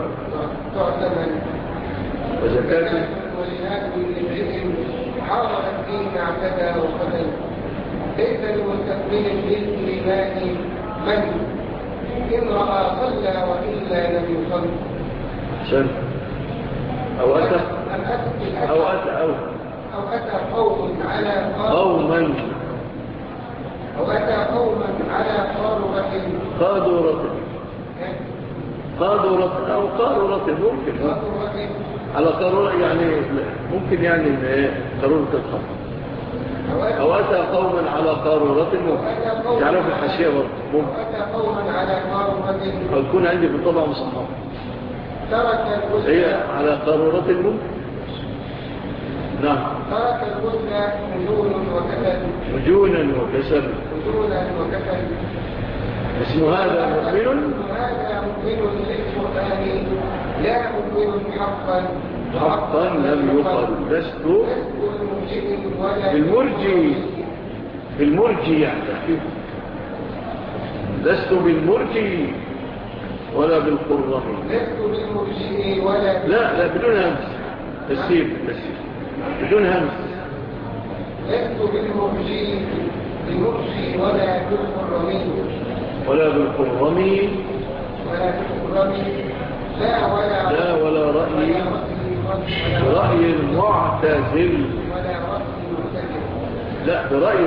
وزكاة وجهاد للجسم حارب الدين اعتدى وقتل ليس لمستقبل بالإيمان من إن رأى صلى وإلا لم يصل شن أو أتى قوم على قادرة أو قارورة ممكن على قارورة يعني ممكن يعني قارورة الخط أو أتى قوما على قارورة ممكن يعني في الحاشية ممكن أتى قوما على قارورة أو تكون عندي بالطبع مصحف هي على قارورة ممكن نعم ترك الغسل مجونا وكسل اسم هذا مؤمن للقرآن لا مؤمن حقا لم يقل لست بالمرجي يعني لست بالمرجي ولا بالقرآن لا بدون همس تسيب بدون همس لست بالمرجي ولا بالقرآن لا ولا رأي المعتزل لا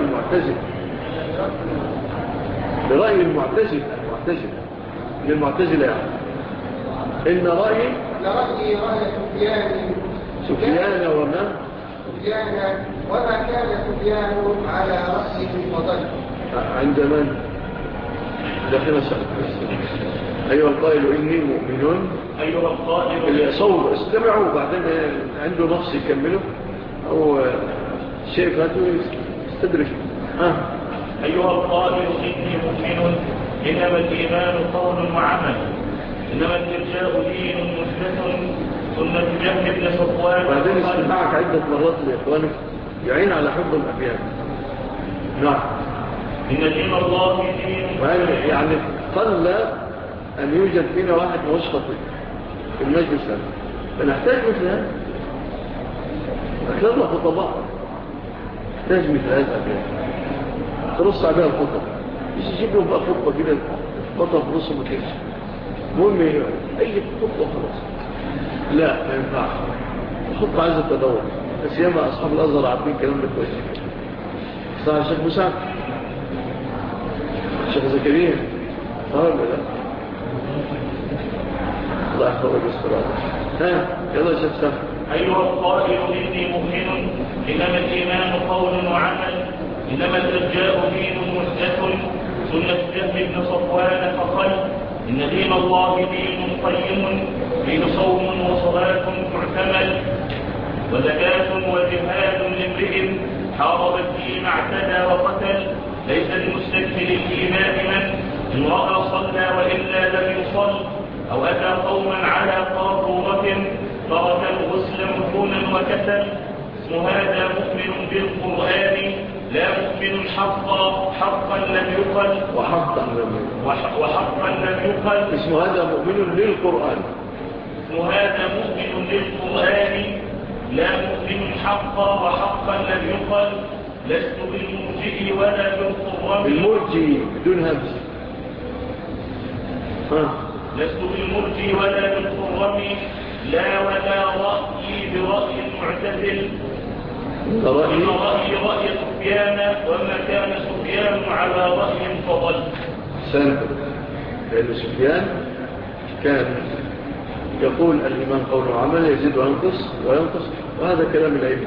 برأي المعتزل للمعتزلة يعني إن رأي سفيان وما كان سفيان على رأسه فضل عند من؟ داخل السنة أيها القائل إني مؤمن أيها القائل اللي صور استمعوا وبعدين عنده نص يكمله أو شيء فاتوا يستدرك أيها القائل إني مؤمن إنما الإيمان قول وعمل إنما الإرجاء دين محدث سنة جهل بن صفوان بعدين استمعك عدة مرات لإخوانك يعين على حب الأبيان نعم إن دين الله دين يعني قل أن يوجد فينا واحد مشخص في المجلس هذا فنحتاج مثل هذا أكثر خطباء نحتاج مثل هذا الأبيان ترص عليها الخطب مش يجيب لهم بقى خطبة كده خطب رصه ما كانش مهم أي خطبة خلاص لا ما ينفعش الخطبة عايزة تدور بس ياما أصحاب الأزهر عارفين كلام ده كويس صح الشيخ مساعد الشيخ زكريا صار ولا لا الله يحفظك الصلاة يلا يا شيخ سهل أيها القائل إني مؤمن إنما الإيمان قول وعمل إنما الإرجاء دين محدث سنة جهم بن صفوان فقال إن دين الله دين قيم فيه صوم وصلاة تعتمل وزكاة وجهاد لامرئ حارب الدين اعتدى وقتل ليس لمستكمل الإيمان من رأى صلى وإلا لم يصل أو أتى قوما على قارورة ترك الغسل مجونا وكسل اسم هذا مؤمن بالقرآن لا مؤمن حقا لم يقل وحقا لم يقل اسم هذا مؤمن للقرآن لا مؤمن حقا وحقا لم يقل لست بالمرجئ ولا بالقرآن بالمرجئ بدون همس لست بالمرجئ ولا بالقرآن لا ولا رأيي برأي معتدل رأي سفيان وما كان سفيان على رأي فضل سلم لأن سفيان كان يقول الإمام قول وعمل يزيد وينقص وهذا كلام الأئمة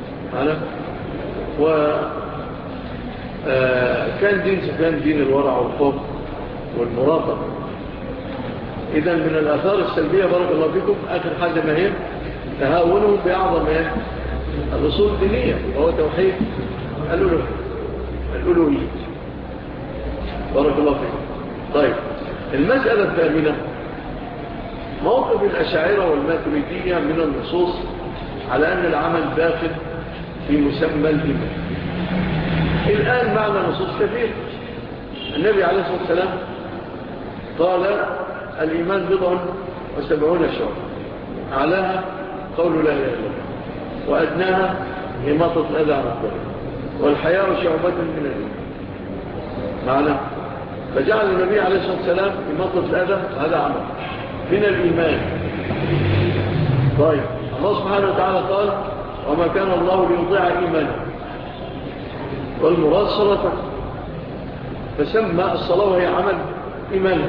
كان دين سفيان دين الورع والخوف والمراقبة. إذن من الآثار السلبية بارك الله فيكم آخر حاجة ما هي تهاونه بأعظم الأصول الدينية وهو توحيد الألوهية. بارك الله فيكم. طيب المسألة الثامنة موقف الأشاعرة والماتريدية من النصوص على أن العمل داخل في مسمى الإيمان. الآن معنا نصوص كثير. النبي عليه الصلاة والسلام قال الإيمان 70 شعبة أعلاها قول لا إله إلا الله وأدناها إماطة الأذى عن الطريق والحياء شعبة من الإيمان معنا. فجعل النبي عليه الصلاة والسلام إماطة الأذى هذا عمل من الإيمان. طيب الله سبحانه وتعالى قال وما كان الله ليضيع إيمانه والمراد صلاة فسمى الصلاة وهي عمل إيمانه.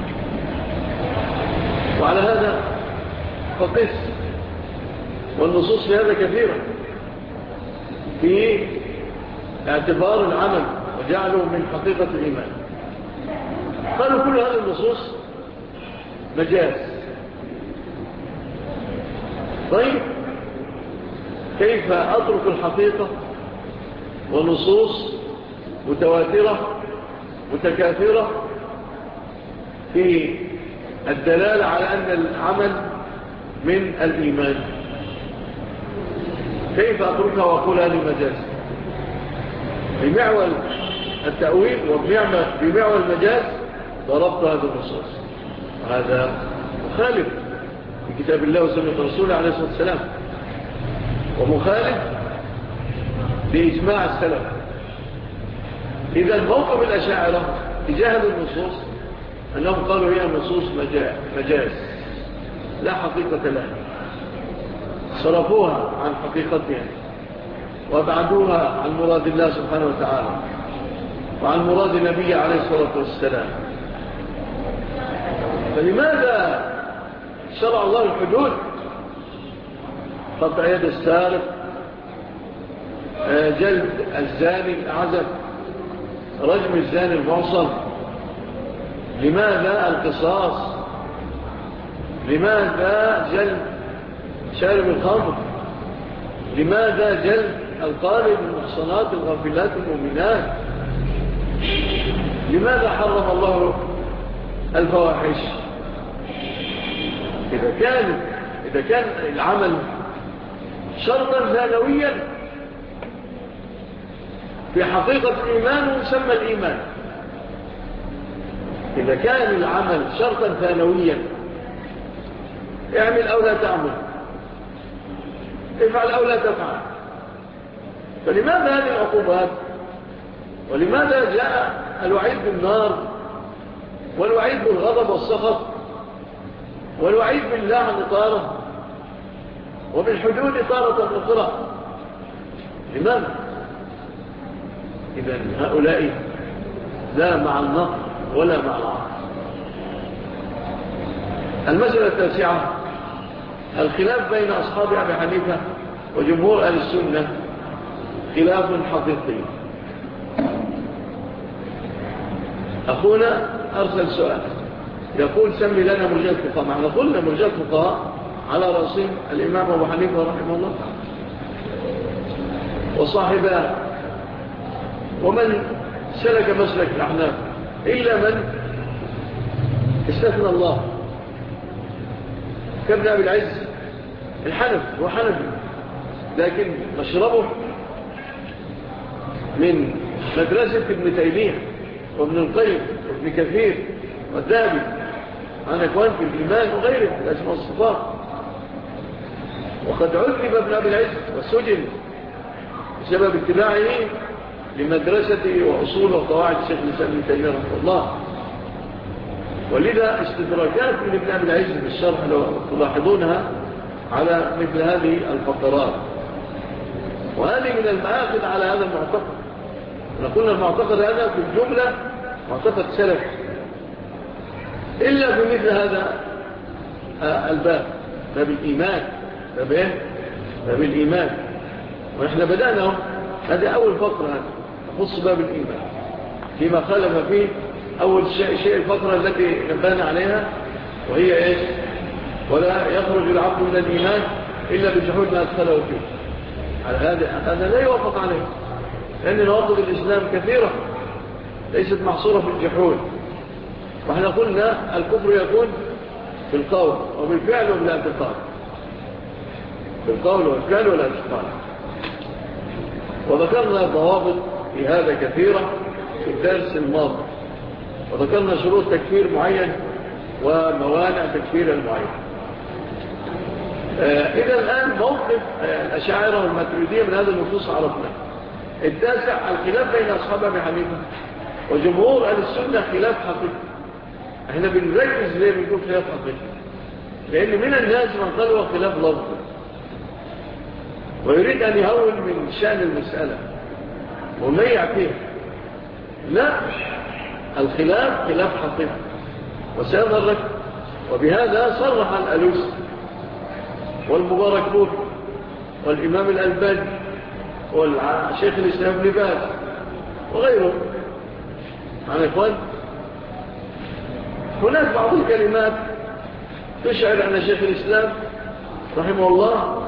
وعلى هذا فقس والنصوص في هذا كثيرة في اعتبار العمل وجعله من حقيقة الإيمان. قالوا كل هذه النصوص مجاز. طيب كيف أترك الحقيقة ونصوص متواترة متكاثرة في الدلالة على أن العمل من الإيمان؟ كيف أتركها وأقول هذه مجاز؟ بمعول التأويل وبمعول المجاز ضربت هذه النصوص. هذا مخالف في كتاب الله وسنة رسوله عليه الصلاة والسلام ومخالف بإجماع السلف. إذا موقف الأشاعرة تجاه النصوص أنهم قالوا هي نصوص مجاز لا حقيقة لها، صرفوها عن حقيقتها وابعدوها عن مراد الله سبحانه وتعالى وعن مراد النبي عليه الصلاة والسلام. فلماذا شرع الله الحدود؟ قطع يد السارق، جلد الزاني الأعزب، رجم الزاني المعصم. لماذا القصاص؟ لماذا جلد شارب الخمر؟ لماذا جلد القارب المحصنات الغافلات المؤمنات؟ لماذا حرم الله الفواحش؟ إذا كان العمل شرطا ثانويا في حقيقة الإيمان ويسمى الإيمان، إذا كان العمل شرطا ثانويا اعمل أو لا تعمل، افعل أو لا تفعل، فلماذا هذه العقوبات؟ ولماذا جاء الوعيد بالنار والوعيد بالغضب والسخط والوعيد باللعن طارة وبالحدود طارة أخرى؟ لماذا؟ إذن هؤلاء لا مع النقل ولا مع العقل. المسألة التاسعة الخلاف بين أصحاب أبي حنيفة وجمهور أهل السنة خلاف حقيقي. أخونا أرسل سؤال يقول سمي لنا مرجئة الفقهاء. معنا قلنا مرجئة الفقهاء على رأسهم الإمام أبو حنيفة رحمه الله وصاحبه ومن سلك مسلك الأحناف إلا من استثنى الله كابن أبي العز الحنف وحنفي، لكن مشربه من مدرسة ابن تيمية وابن القيم وابن كثير والذهبي عن أكوان في الإيمان وغيره في الأسماء والصفات. وقد عذب ابن أبي العز وسجن بسبب اتباعه لمدرسة وأصول وقواعد الشيخ الإسلام ابن تيمية رحمه الله. ولذا استدراكات من ابن أبي العز بالشرح لو تلاحظونها على مثل هذه الفقرات، وهذه من المآخذ على هذا المعتقد. نقول المعتقد هذا في الجملة معتقد سلف إلا بمثل هذا الباب، باب الإيمان، باب الإيمان. ونحن بدأنا هذه أول فقرة تخص باب الإيمان فيما خالف فيه أول شيء الفقرة التي نبهنا عليها وهي إيش؟ ولا يخرج العبد من الإيمان إلا بجحود ما أدخله فيه. هذا لا يوافق عليه، لأن نواقض الإسلام كثيرة ليست محصورة في الجحود. وإحنا قلنا الكفر يكون في القول وبالفعل وبالاعتقاد، بالقول والفعل والاعتقاد. وذكرنا ضوابط في هذا كثيرة في الدرس الماضي، وذكرنا شروط تكفير معين وموانع تكفير المعين. إذا الآن موقف الأشاعرة والماتريدية من هذا النصوص عرفنا. التاسع الخلاف بين أصحاب أبي حنيفة وجمهور أهل السنة خلاف حقيقي. احنا بنركز ليه بنقول خلاف حقيقي؟ لأن من الناس من قال هو خلاف لفظ ويريد أن يهون من شأن المسألة وميع فيها. لا، الخلاف خلاف حقيقي وسيظهر لك. وبهذا صرح الألوسي والمباركبور والإمام الألباني والشيخ الإسلام ابن باز وغيره. عن إخوان هناك بعض الكلمات تشعر أن شيخ الإسلام رحمه الله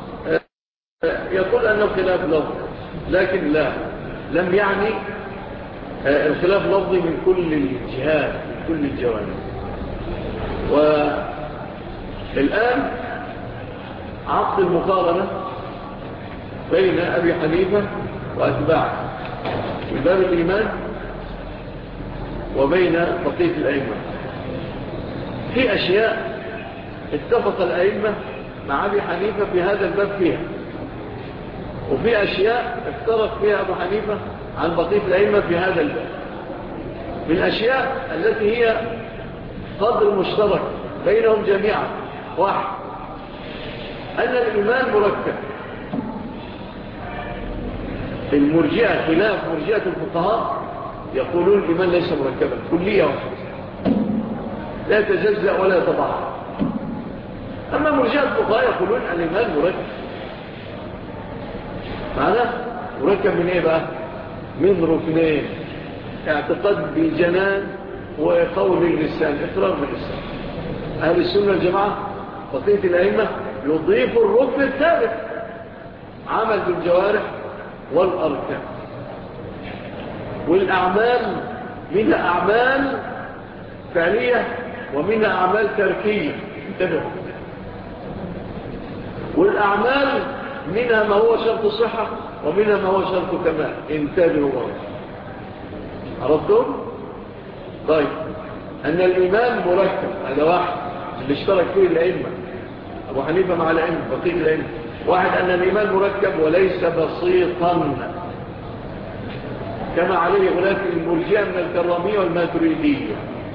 يقول أنه خلاف لفظ، لكن لا، لم يعني الخلاف لفظي من كل الجهات من كل الجوانب. والآن عقد المقارنة بين أبي حنيفة وأتباعه في باب الإيمان وبين بقية الأئمة. في أشياء اتفق الأئمة مع أبي حنيفة في هذا الباب فيها، وفي أشياء افترق فيها أبو حنيفة عن بقية الأئمة في هذا الباب. من الأشياء التي هي قدر مشترك بينهم جميعا واحد، أن الإيمان مركب. المرجئة خلاف مرجئة الفقهاء يقولون الإيمان ليس مركبا، كلية واحدة لا يتجزأ ولا يتضاعف. أما مرجئة الفقهاء يقولون الإيمان مركب. معناه مركب من إيه بقى؟ من ركنين: اعتقاد بالجنان وقول اللسان، إقرار باللسان. أهل السنة الجماعة بقية الأئمة يضيف الركن الثالث: عمل بالجوارح والأركان. والأعمال منها أعمال فعلية ومنها أعمال تركية، انتبهوا. والأعمال منها ما هو شرط صحة ومنها ما هو شرط كمال، انتبهوا برضه. عرفتم؟ طيب، أن الإيمان مركب هذا واحد اللي اشترك فيه الأئمة أبو حنيفة مع الأئمة بقية الأئمة. واحد أن الإيمان مركب وليس بسيطا كما عليه هناك المرجئة من الكرامية والماتريدية.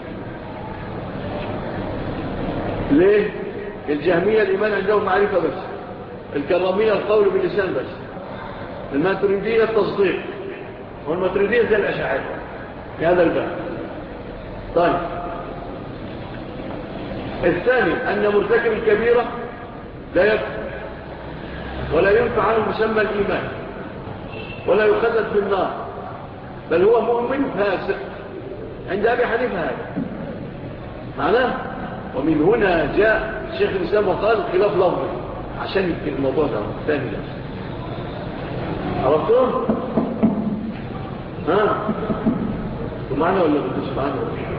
ليه؟ الجهمية الإيمان عندهم معرفة بس، الكرامية القول باللسان بس، الماتريدية التصديق، والماتريدية زي الأشاعرة في هذا الباب. طيب، الثاني أن مرتكب الكبيرة لا يكفر ولا ينفع عنه مسمى الإيمان ولا يخلد في النار، بل هو مؤمن فاسق عند أبي حنيفة هذا معناه. ومن هنا جاء شيخ الإسلام وقال خلاف لفظي عشان الموضوع ده ثاني ده. عرفتم؟ ها؟ معنا ولا مش معنا؟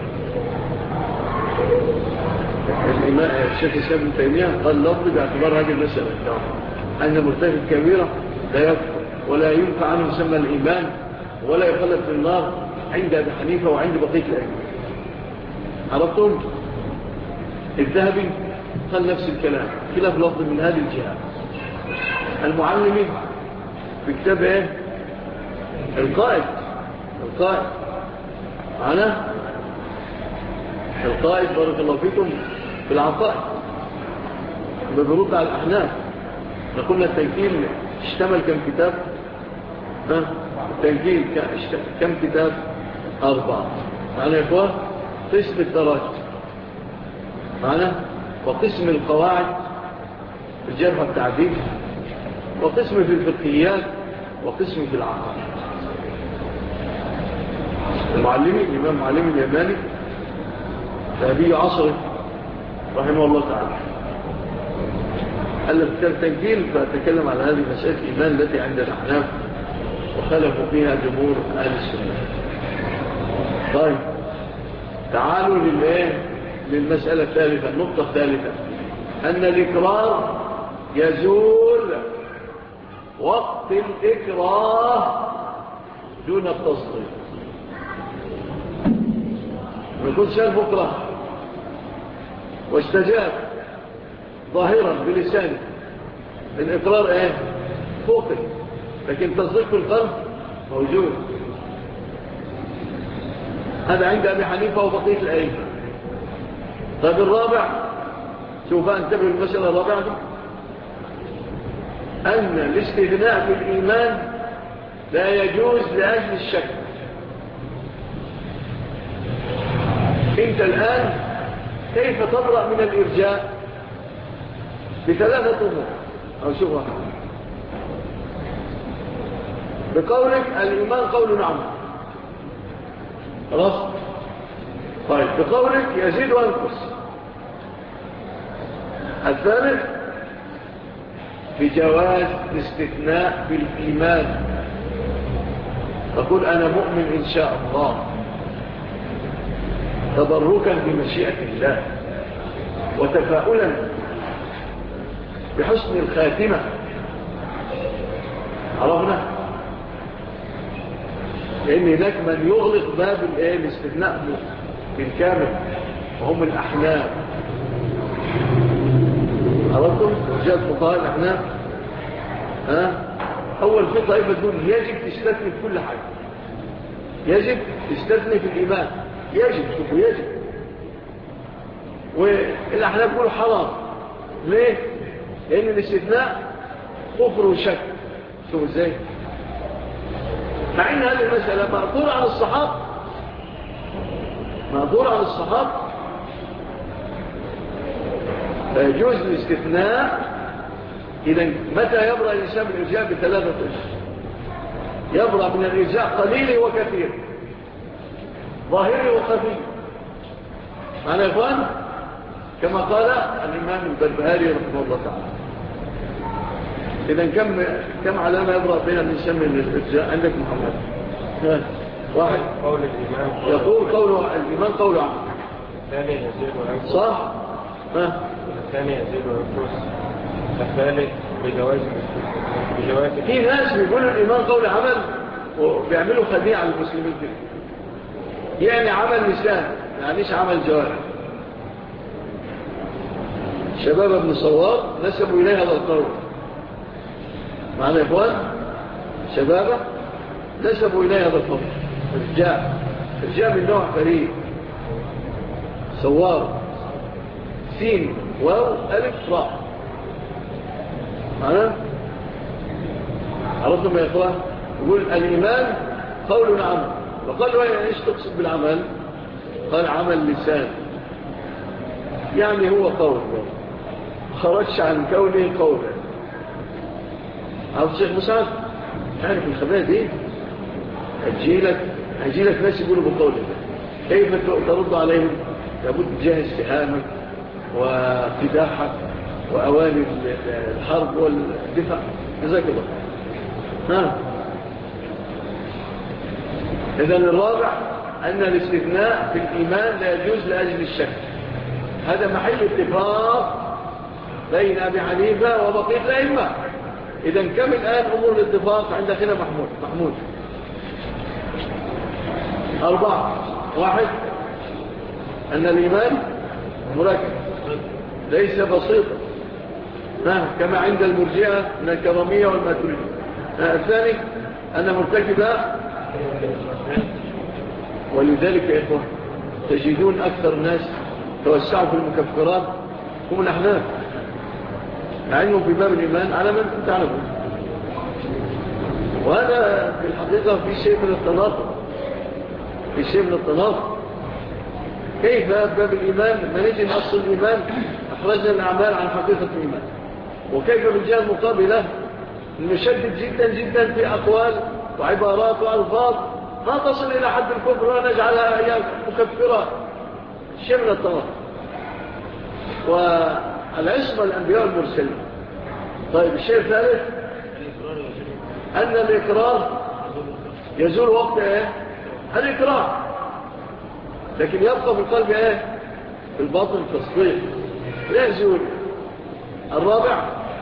الشيخ الإسلام ابن تيمية قال لفظي باعتبار هذه المسألة أن مرتكب كبيرة لا يكفر ولا ينفع عنه يسمى الإيمان ولا يخلد في النار عند أبي حنيفة وعند بقية الأئمة. عرفتم؟ الذهبي قال نفس الكلام خلاف لفظ من هذه الجهة. المعلمي في كتاب ايه؟ القائد معنا القائد بارك الله فيكم في العقائد بيرد على الأحناف. قلنا التنكيل اشتمل كم كتاب؟ التنكيل كم كتاب؟ 4 معنا يا إخوان. قسم الدرجات معنا وقسم القواعد في الجرح والتعديل وقسم في الفقهيات وقسم في العقائد. الإمام معلمي اليماني ذهبي عصره رحمه الله تعالى ألف كتاب تنكيل فتكلم على هذه مسألة الإيمان التي عند الأحناف وخلفوا فيها جمهور أهل السنة. طيب تعالوا للمسألة الثالثة. النقطة الثالثة أن الإكرار يزول وقت الإكراه دون التصديق. يكون شاب مكره واستجاب ظاهرا بلسانه الإقرار فوقه لكن تصديق في القلب موجود. هذا عند أبي حنيفة وبقية الأئمة. طيب الرابع سوف أنتبه المسألة الرابعة دي أن الاستثناء في الإيمان لا يجوز لأجل الشك. أنت الآن كيف تبرأ من الإرجاء؟ بثلاثة أمور أو شبهة. بقولك الإيمان قول نعم خلاص. طيب بقولك يزيد وينقص. الثالث بجواز الاستثناء في الإيمان. تقول أنا مؤمن إن شاء الله تبركا بمشيئة الله وتفاؤلا بحسن الخاتمة. عرفنا؟ لأن هناك من يغلق باب الاستثناء بالكامل وهم الأحناف. عرفتم؟ رجال فقهاء الأحناف أول في طائفة تقول يجب تستثني في كل حاجة. يجب تستثني في الإيمان. يجب شوفوا يجب. والأحناف يقولوا حرام. ليه؟ لأن الاستثناء كفر وشك. شوفوا ازاي؟ مع ان هذه المسألة مأثورة عن الصحابة فيجوز الاستثناء. إذا متى يبرأ الإنسان من الإرجاء؟ بثلاثة أشياء. يبرأ من الإرجاء قليل وكثير ظاهري وخفي. معنا يا إخوان كما قال الإمام البربهاري رحمه الله تعالى. إذن كم علامة يبرأ بين الإنسان من الإرجاء عندك محمد؟ واحد قول الإمام يقول قول الإمام قول عام. الثاني يزيد وينقص. صح. الثاني يزيد وينقص. الثالث بجواز. في ناس بيقولوا الإمام قول عمل وبيعملوا خديعة على المسلمين كده. يعني عمل لسان يعنيش عمل جوارح. شباب ابن صوار نسبوا إليه هذا القول. معنا يا إخوان شبابه نسبوا إليه هذا القول. الرجاء من نوع فريق. صوار سين واو ألف راء. معنا عرفتم يا إخوان؟ يقول الإيمان قول عمل. وقالوا ايش تقصد بالعمل؟ قال عمل لسان يعني هو قول خرجش عن كونه قولا. عرفت الشيخ مسعد؟ عارف الخبايا دي هجيلك ناس يقولوا بالقول ده كيف ترد عليهم؟ لابد تجهز سهامك وقداحك وأواني الحرب والدفاع. جزاك الله. إذن الرابع أن الاستثناء في الإيمان لا يجوز لأجل الشك. هذا محل اتفاق بين أبي حنيفة وبقية الأئمة. إذن كم الآن أمور الاتفاق عند أخينا محمود؟ 4. 1 أن الإيمان مركب ليس بسيطا كما عند المرجئة من الكرامية والماتريدية. الثاني أن مرتكبة، ولذلك يا إخوة تجدون أكثر الناس توسعوا في المكفرات هم الأحناف، مع أنهم في باب الإيمان على من تعلمون. وهذا في الحقيقة في شيء من التناقض. كيف باب الإيمان ما نجي نأصل الإيمان أخرجنا الأعمال عن حقيقة الإيمان، وكيف بالجهة المقابلة نشدد جدا جدا في أقوال وعبارات وألفاظ ما تصل إلى حد الكفر ونجعلها هي مكفرة. شيء من التناقض. والعصمة الأنبياء والمرسلين. طيب الشيء الثالث أن الإقرار يزول وقت الإقرار، لكن يبقى في القلب في الباطن التصديق لا يزول. الرابع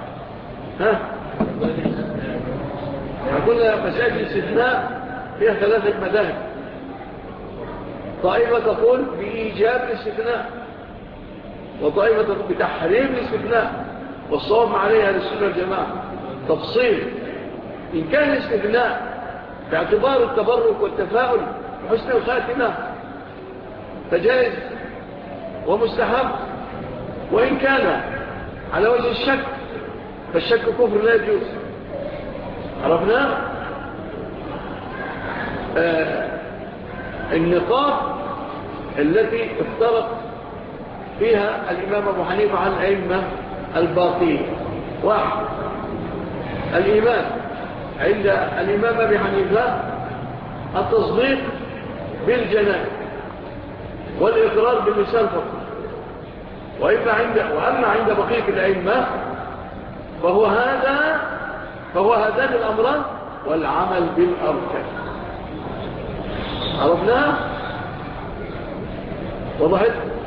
قلنا مسائل الاستثناء فيها 3 مذاهب. طائفة تقول بإيجاب الاستثناء، وطائفة تقول بتحريم الاستثناء، والصواب عليها للسنة والجماعة تفصيل. إن كان الاستثناء باعتبار التبرك والتفاؤل وحسن الخاتمة فجائز ومستحب، وإن كان على وجه الشك فالشك كفر لا يجوز. عرفنا النقاط التي افترق فيها الإمام أبو حنيفة عن الأئمة الباقين. 1 الإيمان عند الإمام أبي حنيفة التصديق بالجنان والإقرار باللسان فقط، وأما عند بقية الأئمة فهو هذان الأمران والعمل بالأركان. عرفناها؟ وضحت؟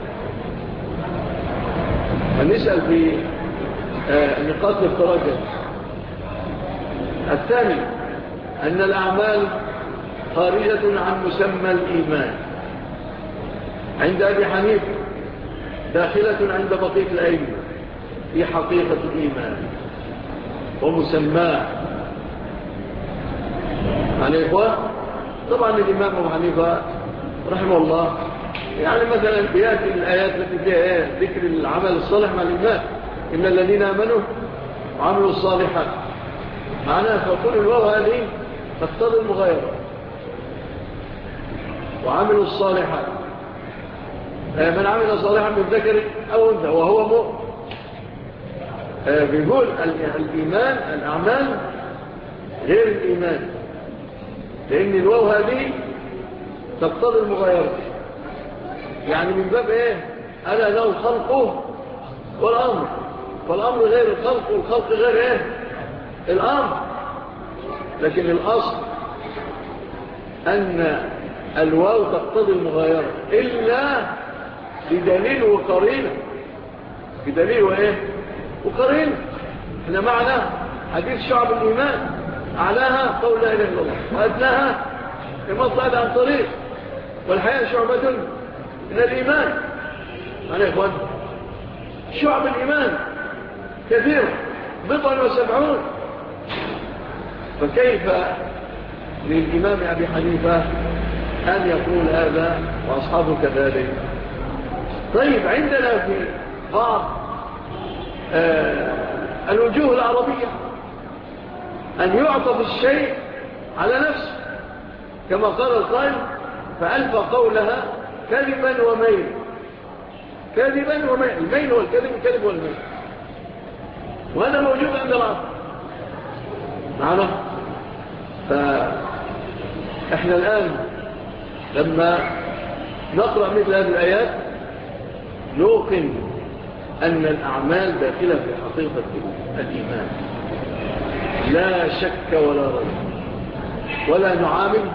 نسأل في نقاط الافتراق. الثاني أن الأعمال خارجة عن مسمى الإيمان عند أبي حنيفة، داخلة عند بقية الأئمة في حقيقة الإيمان ومسماه. يعني إخوة طبعا الإمام أبو حنيفة رحمه الله يعني مثلا بيأتي الآيات التي فيها ذكر العمل الصالح مع الإيمان، إن الذين آمنوا وعملوا الصالحات، معناها فقول الواو هذه تقتضي المغايرة. وعملوا الصالحات من عمل صالحا من ذكر أو أنثى وهو مؤمن. بيقول الإيمان الأعمال غير الإيمان، لأن الواو هذه تقتضي المغايرة. يعني من باب ألا له الخلق والأمر، فالأمر غير الخلق والخلق غير الأمر. لكن الأصل أن الواو تقتضي المغايرة إلا بدليل وقرينة. بدليل وقرينة. احنا معنا حديث شعب الإيمان، أعلاها قول لا إله إلا الله وأدناها المطلع عن طريق، والحياة شعبة من الإيمان. أنا يا إخوان شعب الإيمان كثير 70. فكيف للإمام أبي حنيفة أن يقول هذا وأصحابه كذلك؟ طيب عندنا في بعض الوجوه العربية أن يعطف الشيء على نفسه، كما قال القائل فألف قولها كذبا وميل. كذبا وميل، الميل والكذب، الكذب والميل، وهذا موجود عند العرب معنا. فإحنا الآن لما نقرأ مثل هذه الآيات نوقن أن الأعمال داخلة في حقيقة الإيمان، لا شك ولا ريب، ولا نعامل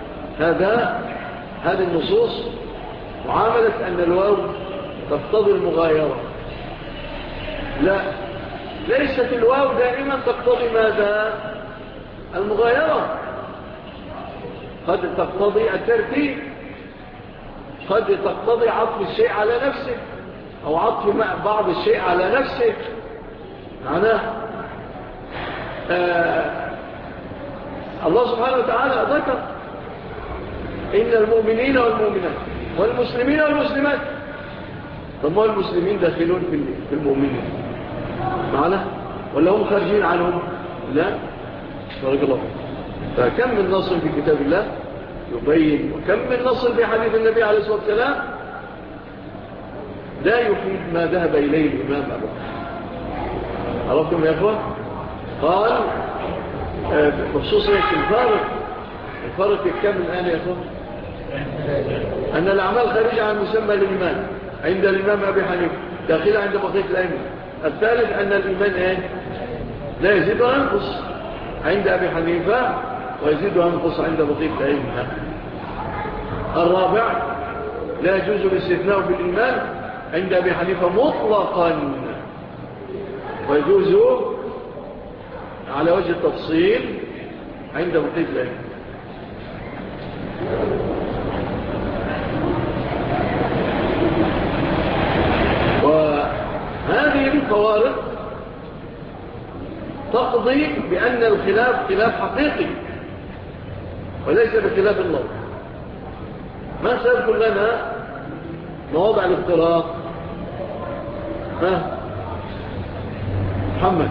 هذه النصوص معاملة أن الواو تقتضي المغايرة. لا، ليست الواو دائما تقتضي ماذا؟ المغايرة. قد تقتضي الترتيب، قد تقتضي عطف الشيء على نفسه أو عطف بعض الشيء على نفسه. معناه الله سبحانه وتعالى ذكر إن المؤمنين والمؤمنات والمسلمين والمسلمات. طب المسلمين داخلون في المؤمنين معنا ولا هم خارجين عنهم؟ لا، بارك الله. فكم من نص في كتاب الله يبين، وكم من نص في حديث النبي عليه الصلاة والسلام لا يفيد ما ذهب إليه الإمام أبو حنيفة. عرفتم يا أخوة؟ قال بخصوص الفارق كم الآن يا أخوة؟ أن الأعمال خارجة عن مسمى الإيمان عند الإمام أبي حنيفة، داخلة عند بقية الأئمة. الثالث أن الإيمان لا يزيد وينقص عند أبي حنيفة، ويزيد وينقص عند بقية الأئمة. الرابع لا يجوز الاستثناء بالإيمان عند أبي حنيفة مطلقا، ويجوز على وجه التفصيل عند بقية الأئمة. وهذه الفوارق تقضي بأن الخلاف خلاف حقيقي وليس بخلاف الله. ما سيذكر لنا مواضع الافتراق؟ محمد.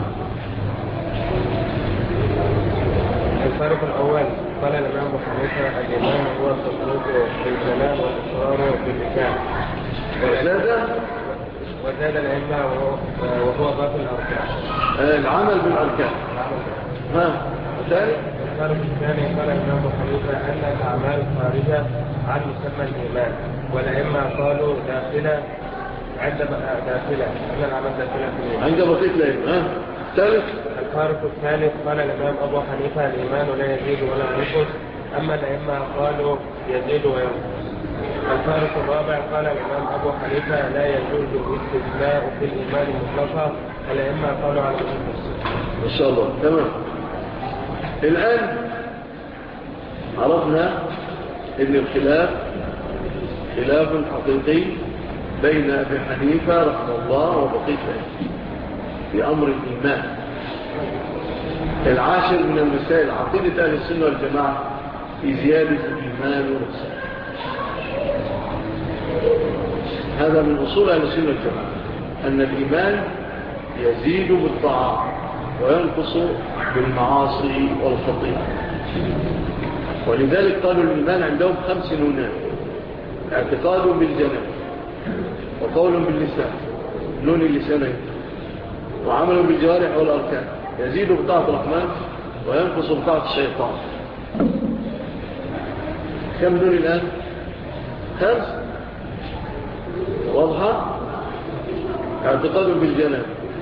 الفارق الأول قال الإمام أبو حنيفة الإيمان هو التصديق بالكلام والإقرار باللسان، وزاد الأئمة وهو باقي الأركان، العمل بالأركان. الثاني الفارق الثاني قال الإمام أبو حنيفة أن الأعمال خارجة عن مسمى الإيمان، والأئمة قالوا داخلة أن الأعمال داخلة في الإيمان عند بقية الأئمة. الثالث الفارق الثالث قال الإمام أبو حنيفة الإيمان لا يزيد ولا ينقص، أما الأئمة قالوا يزيد وينقص. الفارق الرابع قال الإمام أبو حنيفة لا يجوز الاستثناء في الإيمان مطلقا، الأئمة قالوا على النص. ما شاء الله، تمام. الآن عرفنا أن الخلاف خلاف حقيقي بين أبي حنيفة رحمه الله وبقية في أمر الإيمان. العاشر من المسائل عقيدة أهل السنة والجماعة في زيادة الإيمان ونقصانه. هذا من أصول أهل السنة والجماعة، أن الإيمان يزيد بالطاعات وينقص بالمعاصي والخطيئة. ولذلك قالوا الإيمان عندهم 5 نونات: اعتقاد بالجنان، وقول باللسان، نون اللسانين، وعمل بالجوارح والأركان، يزيد بطاعة الرحمن وينقص بطاعة الشيطان. كم نون الآن؟ 5. واضحة؟ اعتقاد بالجنان.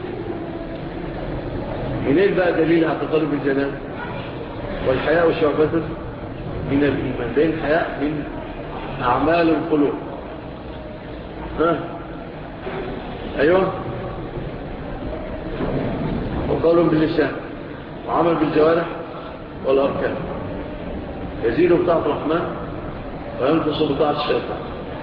منين بقى دليل اعتقاد بالجنان؟ والحياء شعبة من الإيمان، لأن الحياء من أعمال القلوب. أيوه. وقول باللسان وعمل بالجوارح والأركان، يزيد بطاعة الرحمن وينقص بطاعة الشيطان.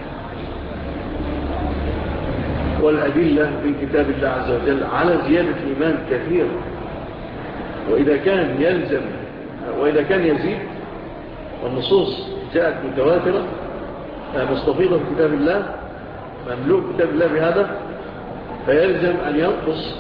والأدلة من كتاب الله عز وجل على زيادة الإيمان كثيرة، وإذا كان يزيد، والنصوص جاءت متواترة مستفيضة في كتاب الله، مملوك كتاب الله بهذا، فيلزم أن ينقص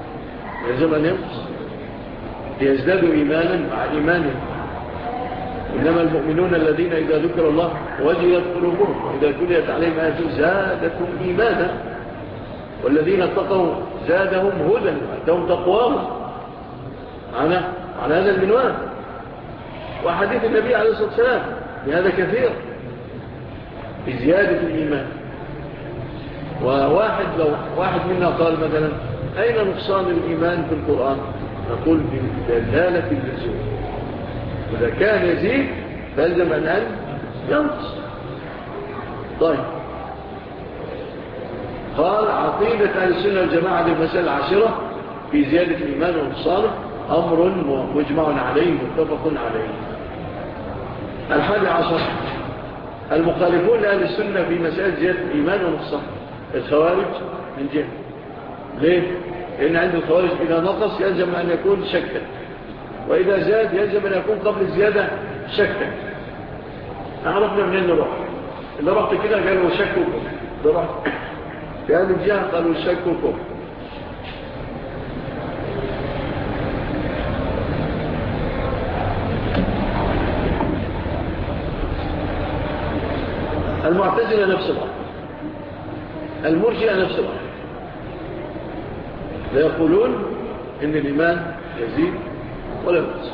ليزدادوا إيمانا مع إيمانهم. إنما المؤمنون الذين إذا ذكر الله وجلت قلوبهم وإذا تليت عليهم آياته زادتهم إيمانا، والذين اتقوا زادهم هدى وأتهم تقواهم. على هذا المنوال. وحديث النبي عليه الصلاة والسلام بهذا كثير. بزيادة الإيمان. وواحد لو واحد منا قال مثلا أين نقصان الإيمان في القرآن؟ نقول بدلالة اللزوم، وإذا كان يزيد فلزم أن ينقص. طيب، قال عقيدة أهل السنة والجماعة للمسألة العاشرة في زيادة الإيمان ونقصانه أمر مجمع عليه متفق عليه. 11 المخالفون لأهل السنة في مسألة زيادة الإيمان ونقصانه الخوارج من جهة. ليه؟ لأن عند الخوارج إذا نقص يلزم أن يكون شكا، وإذا زاد يلزم أن يكون قبل الزيادة شكا. عرفنا منين نروح؟ اللي رحت كده قالوا شكوكم، اللي رحت في هذه الجهة قالوا شكوكم. المعتزلة نفس الأمر، المرجئة نفس الأمر، لا يقولون إن الإيمان يزيد ولا ينقص.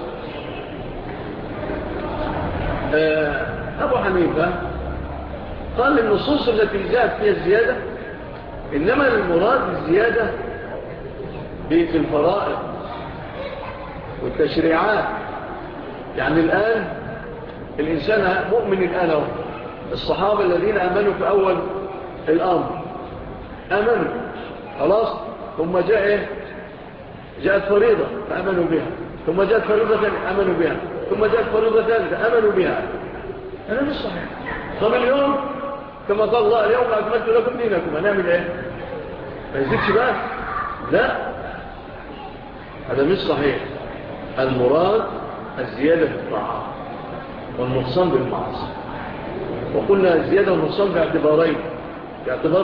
أبو حنيفة قال النصوص التي جاءت فيها الزيادة إنما المراد الزيادة في الفرائض والتشريعات. يعني الآن الإنسان مؤمن الآن، الصحابة الذين آمنوا في أول الأمر آمنوا خلاص، ثم جاءت فريضة فآمنوا بها، ثم جاءت فريضة آمنوا بها، ثم جاءت فريضة ثالثة آمنوا بها. هذا مش صحيح. طب اليوم كما قال الله اليوم أكملت لكم دينكم، هنعمل ايه؟ ما يزيدش بقى؟ لا، هذا مش صحيح. المراد الزيادة في الطاعات والنقصان بالمعاصي. وقلنا الزيادة والنقصان باعتبارين: باعتبار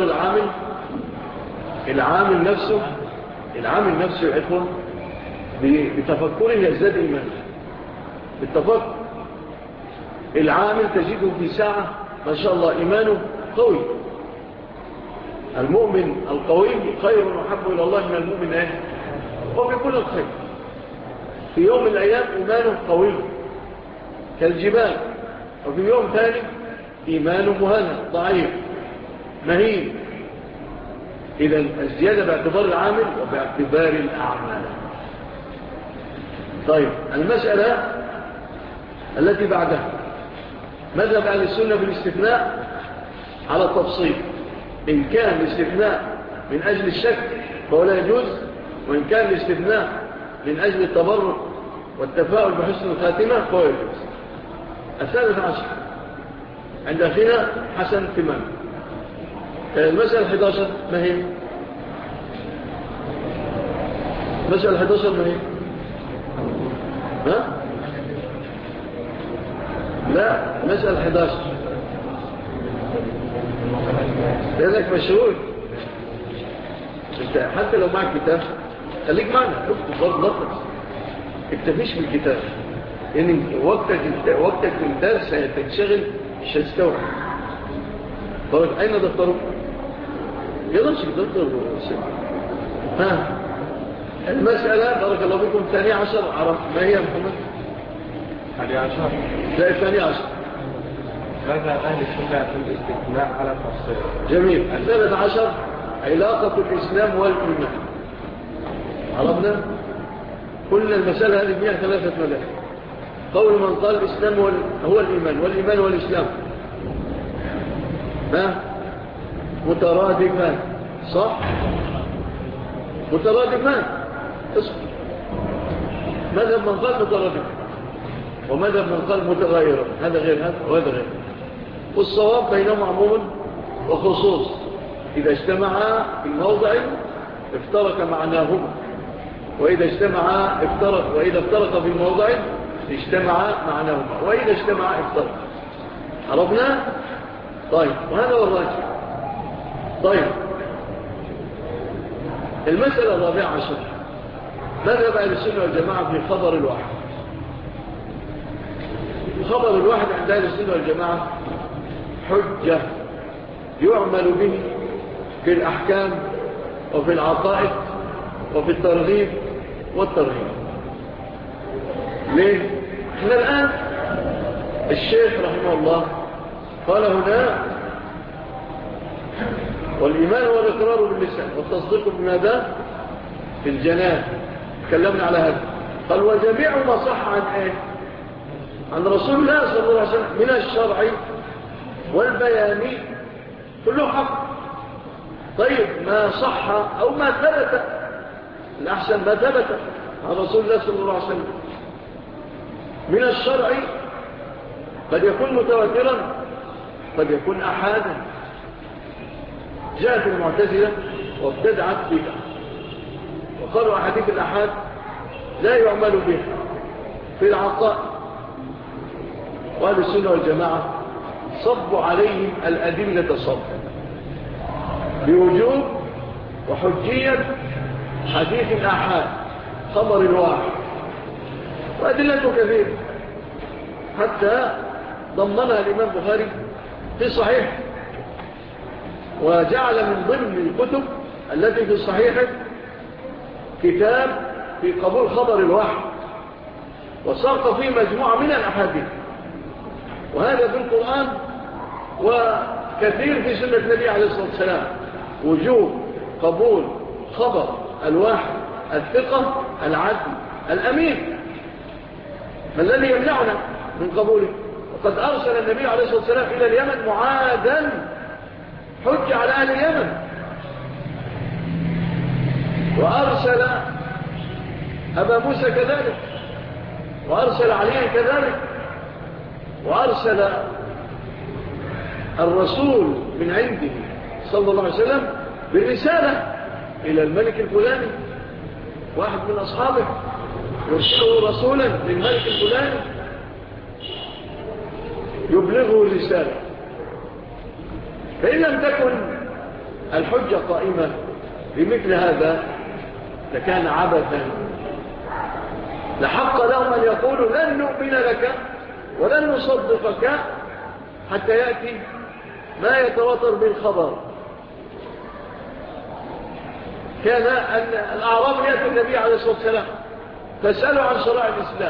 العامل نفسه يا إخوة بتفكره يزداد إيمانه بالتفكر. العامل تجده في ساعة ما شاء الله إيمانه قوي. المؤمن القوي خير وحب إلى الله من المؤمن وبكل الخير. في يوم من الأيام إيمانه قوي كالجبال، وفي يوم ثاني إيمانه مهنة ضعيف مهين. إذا الزيادة باعتبار العامل وباعتبار الأعمال. طيب، المسألة التي بعدها ماذا أهل السنة بالاستثناء على التفصيل. إن كان الاستثناء من أجل الشك فهو لا يجوز، وإن كان الاستثناء من أجل التبرك والتفاؤل بحسن الخاتمة فهو يجوز. 13 عند أخينا حسن تمام. المسألة 11 ما هي؟ مسألة 11 ما هي؟ ها؟ لا، مسألة 11 لأنك مشهور. انت حتى لو معك كتاب خليك معنا، اكتب برضه اكتفيش بالكتاب، لأن وقتك في الدرس هتنشغل مش هتستوعب. طيب، أين دفترك؟ يلا نشيك دفتر. ها، المسألة بارك الله فيكم 12 عرف ما هي محمد؟ 11 لا 12 ماذا أهل السنة في الاستثناء على التفصيل. جميل. 13 علاقة الإسلام والإيمان. عرفنا؟ قلنا المسألة هذه فيها 3 مدى. قول من قال الإسلام هو الإيمان والإيمان والإسلام مترادفان، صح؟ مترادفان. اصبر. ماذا من قال مترادفان وماذا من قال متغيرا، هذا غير هذا وهذا غير. والصواب بينهم عموم وخصوص. إذا اجتمعا في موضع افترق معناهما، وإذا افترق في موضع اجتمعا معناهما، وإذا اجتمعا افترق. عرفنا؟ طيب، وهذا هو الراجح. طيب، المسألة 14 ماذا بعد السنة والجماعة في خبر الواحد؟ خبر الواحد عند أهل السنة والجماعة حجة يعمل به في الأحكام وفي العقائد وفي الترغيب والترهيب. ليه؟ احنا الآن الشيخ رحمه الله قال هنا والإيمان هو الإقرار باللسان والتصديق بماذا في الجنان. تكلمنا على هذا. قال وجميع ما صح عن ايه عن رسول الله صلى الله عليه وسلم من الشرع والبيان كله حق. طيب ما صح أو ما ثبت، الأحسن ما ثبت عن رسول الله صلى الله عليه وسلم من الشرع قد يكون متواترا قد يكون أحادا. جاءت المعتزلة وابتدعت بها وقالوا أحاديث الأحاد لا يعمل بها في العقائد، وأهل السنة والجماعة صبوا عليهم الأدلة صب بوجوب وحجية حديث الأحاد خبر الواحد، وأدلته كثيرة حتى ضمنها الإمام البخاري في صحيح، وجعل من ضمن الكتب التي في صحيحه كتاب في قبول خبر الواحد، وساق فيه مجموعة من الأحاديث، وهذا في القرآن وكثير في سنة النبي عليه الصلاة والسلام وجوب قبول خبر الواحد الثقة العدل الأمين. ما الذي يمنعنا من قبوله؟ وقد أرسل النبي عليه الصلاة والسلام إلى اليمن معادا حج على أهل اليمن، وأرسل أبا موسى كذلك، وأرسل عليا كذلك، وأرسل الرسول من عنده صلى الله عليه وسلم بالرسالة إلى الملك الفلاني، واحد من أصحابه يرسله رسولا للملك الفلاني يبلغه الرسالة. فإن لم تكن الحجة قائمة بمثل هذا لكان عبثا، لحق لهم أن يقولوا لن نؤمن لك ولن نصدقك حتى يأتي ما يتواتر بالخبر. كان أن الأعراب يأتي النبي عليه الصلاة والسلام فاسألوا عن شرائع الإسلام،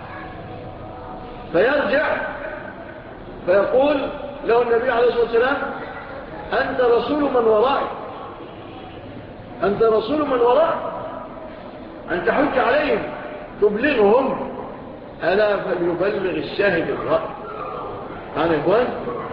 فيرجع فيقول له النبي عليه الصلاة والسلام أنت رسول من ورائي، أنت رسول من ورائي، أنت حج عليهم تبلغهم، ألا فليبلغ الشاهد الرأي. معنا يا إخوان؟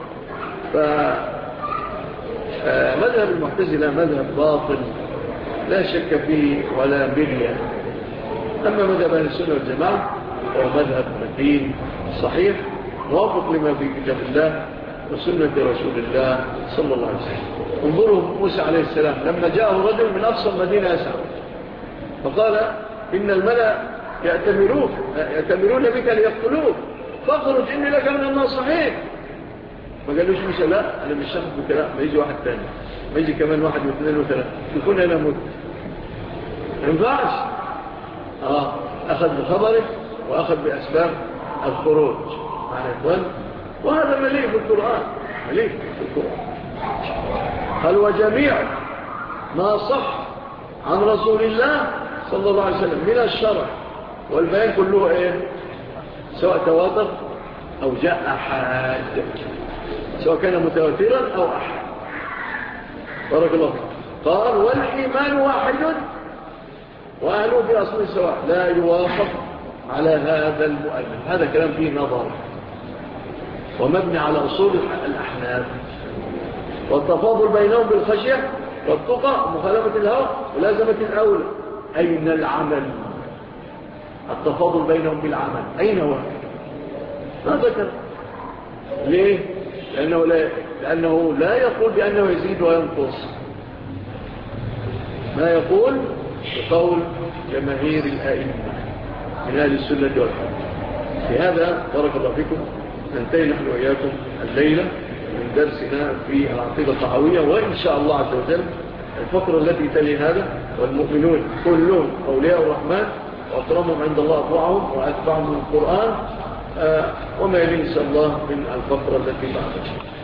فمذهب المعتزلة مذهب باطل لا شك فيه ولا مرية. أما مذهب أهل السنة والجماعة هو مذهب متين صحيح موافق لما في كتاب الله وسنة رسول الله صلى الله عليه وسلم. انظروا موسى عليه السلام لما جاءه رجل من أقصى المدينة يسعى فقال إن الملأ يأتمرون بك ليقتلوك فاخرج إني لك من الناصحين. ما قالوش موسى لا أنا مش شخص بكلام، ما يجي واحد تاني، ما يجي كمان واحد واثنين وثلاثة يكون أنا مت. ما ينفعش. أخذ بخبره وأخذ بأسباب الخروج. معنا يا إخوان؟ وهذا مليء في القرآن، مليء في القرآن. قال وجميع ما صح عن رسول الله صلى الله عليه وسلم من الشرع والبيان كله ايه؟ سواء تواتر او جاء احاد، سواء كان متواترا او احاد. بارك الله فيك. قال والايمان واحد واهله في اصل سواء لا يوافق على هذا المؤلف. هذا كلام فيه نظر ومبني على أصول الأحناف، والتفاضل بينهم بالخشية والتقى ومخالفة الهوى ولازمة الأولى. أين العمل؟ التفاضل بينهم بالعمل أين هو؟ ما ذكر. ليه؟ لأنه لا يقول بأنه يزيد وينقص، ما يقول بقول جماهير الآئمة من أهل السنة والجماعة. في هذا بارك الله فيكم ننتهي نحن وإياكم الليلة من درسنا في العقيدة الطحاوية، وإن شاء الله عز وجل الفقرة التي تلي هذا والمؤمنون كلهم أولياء الرحمن وأكرمهم عند الله أطوعهم وأتبعهم من القرآن وما يلي إن شاء الله من الفقرة التي بعدها.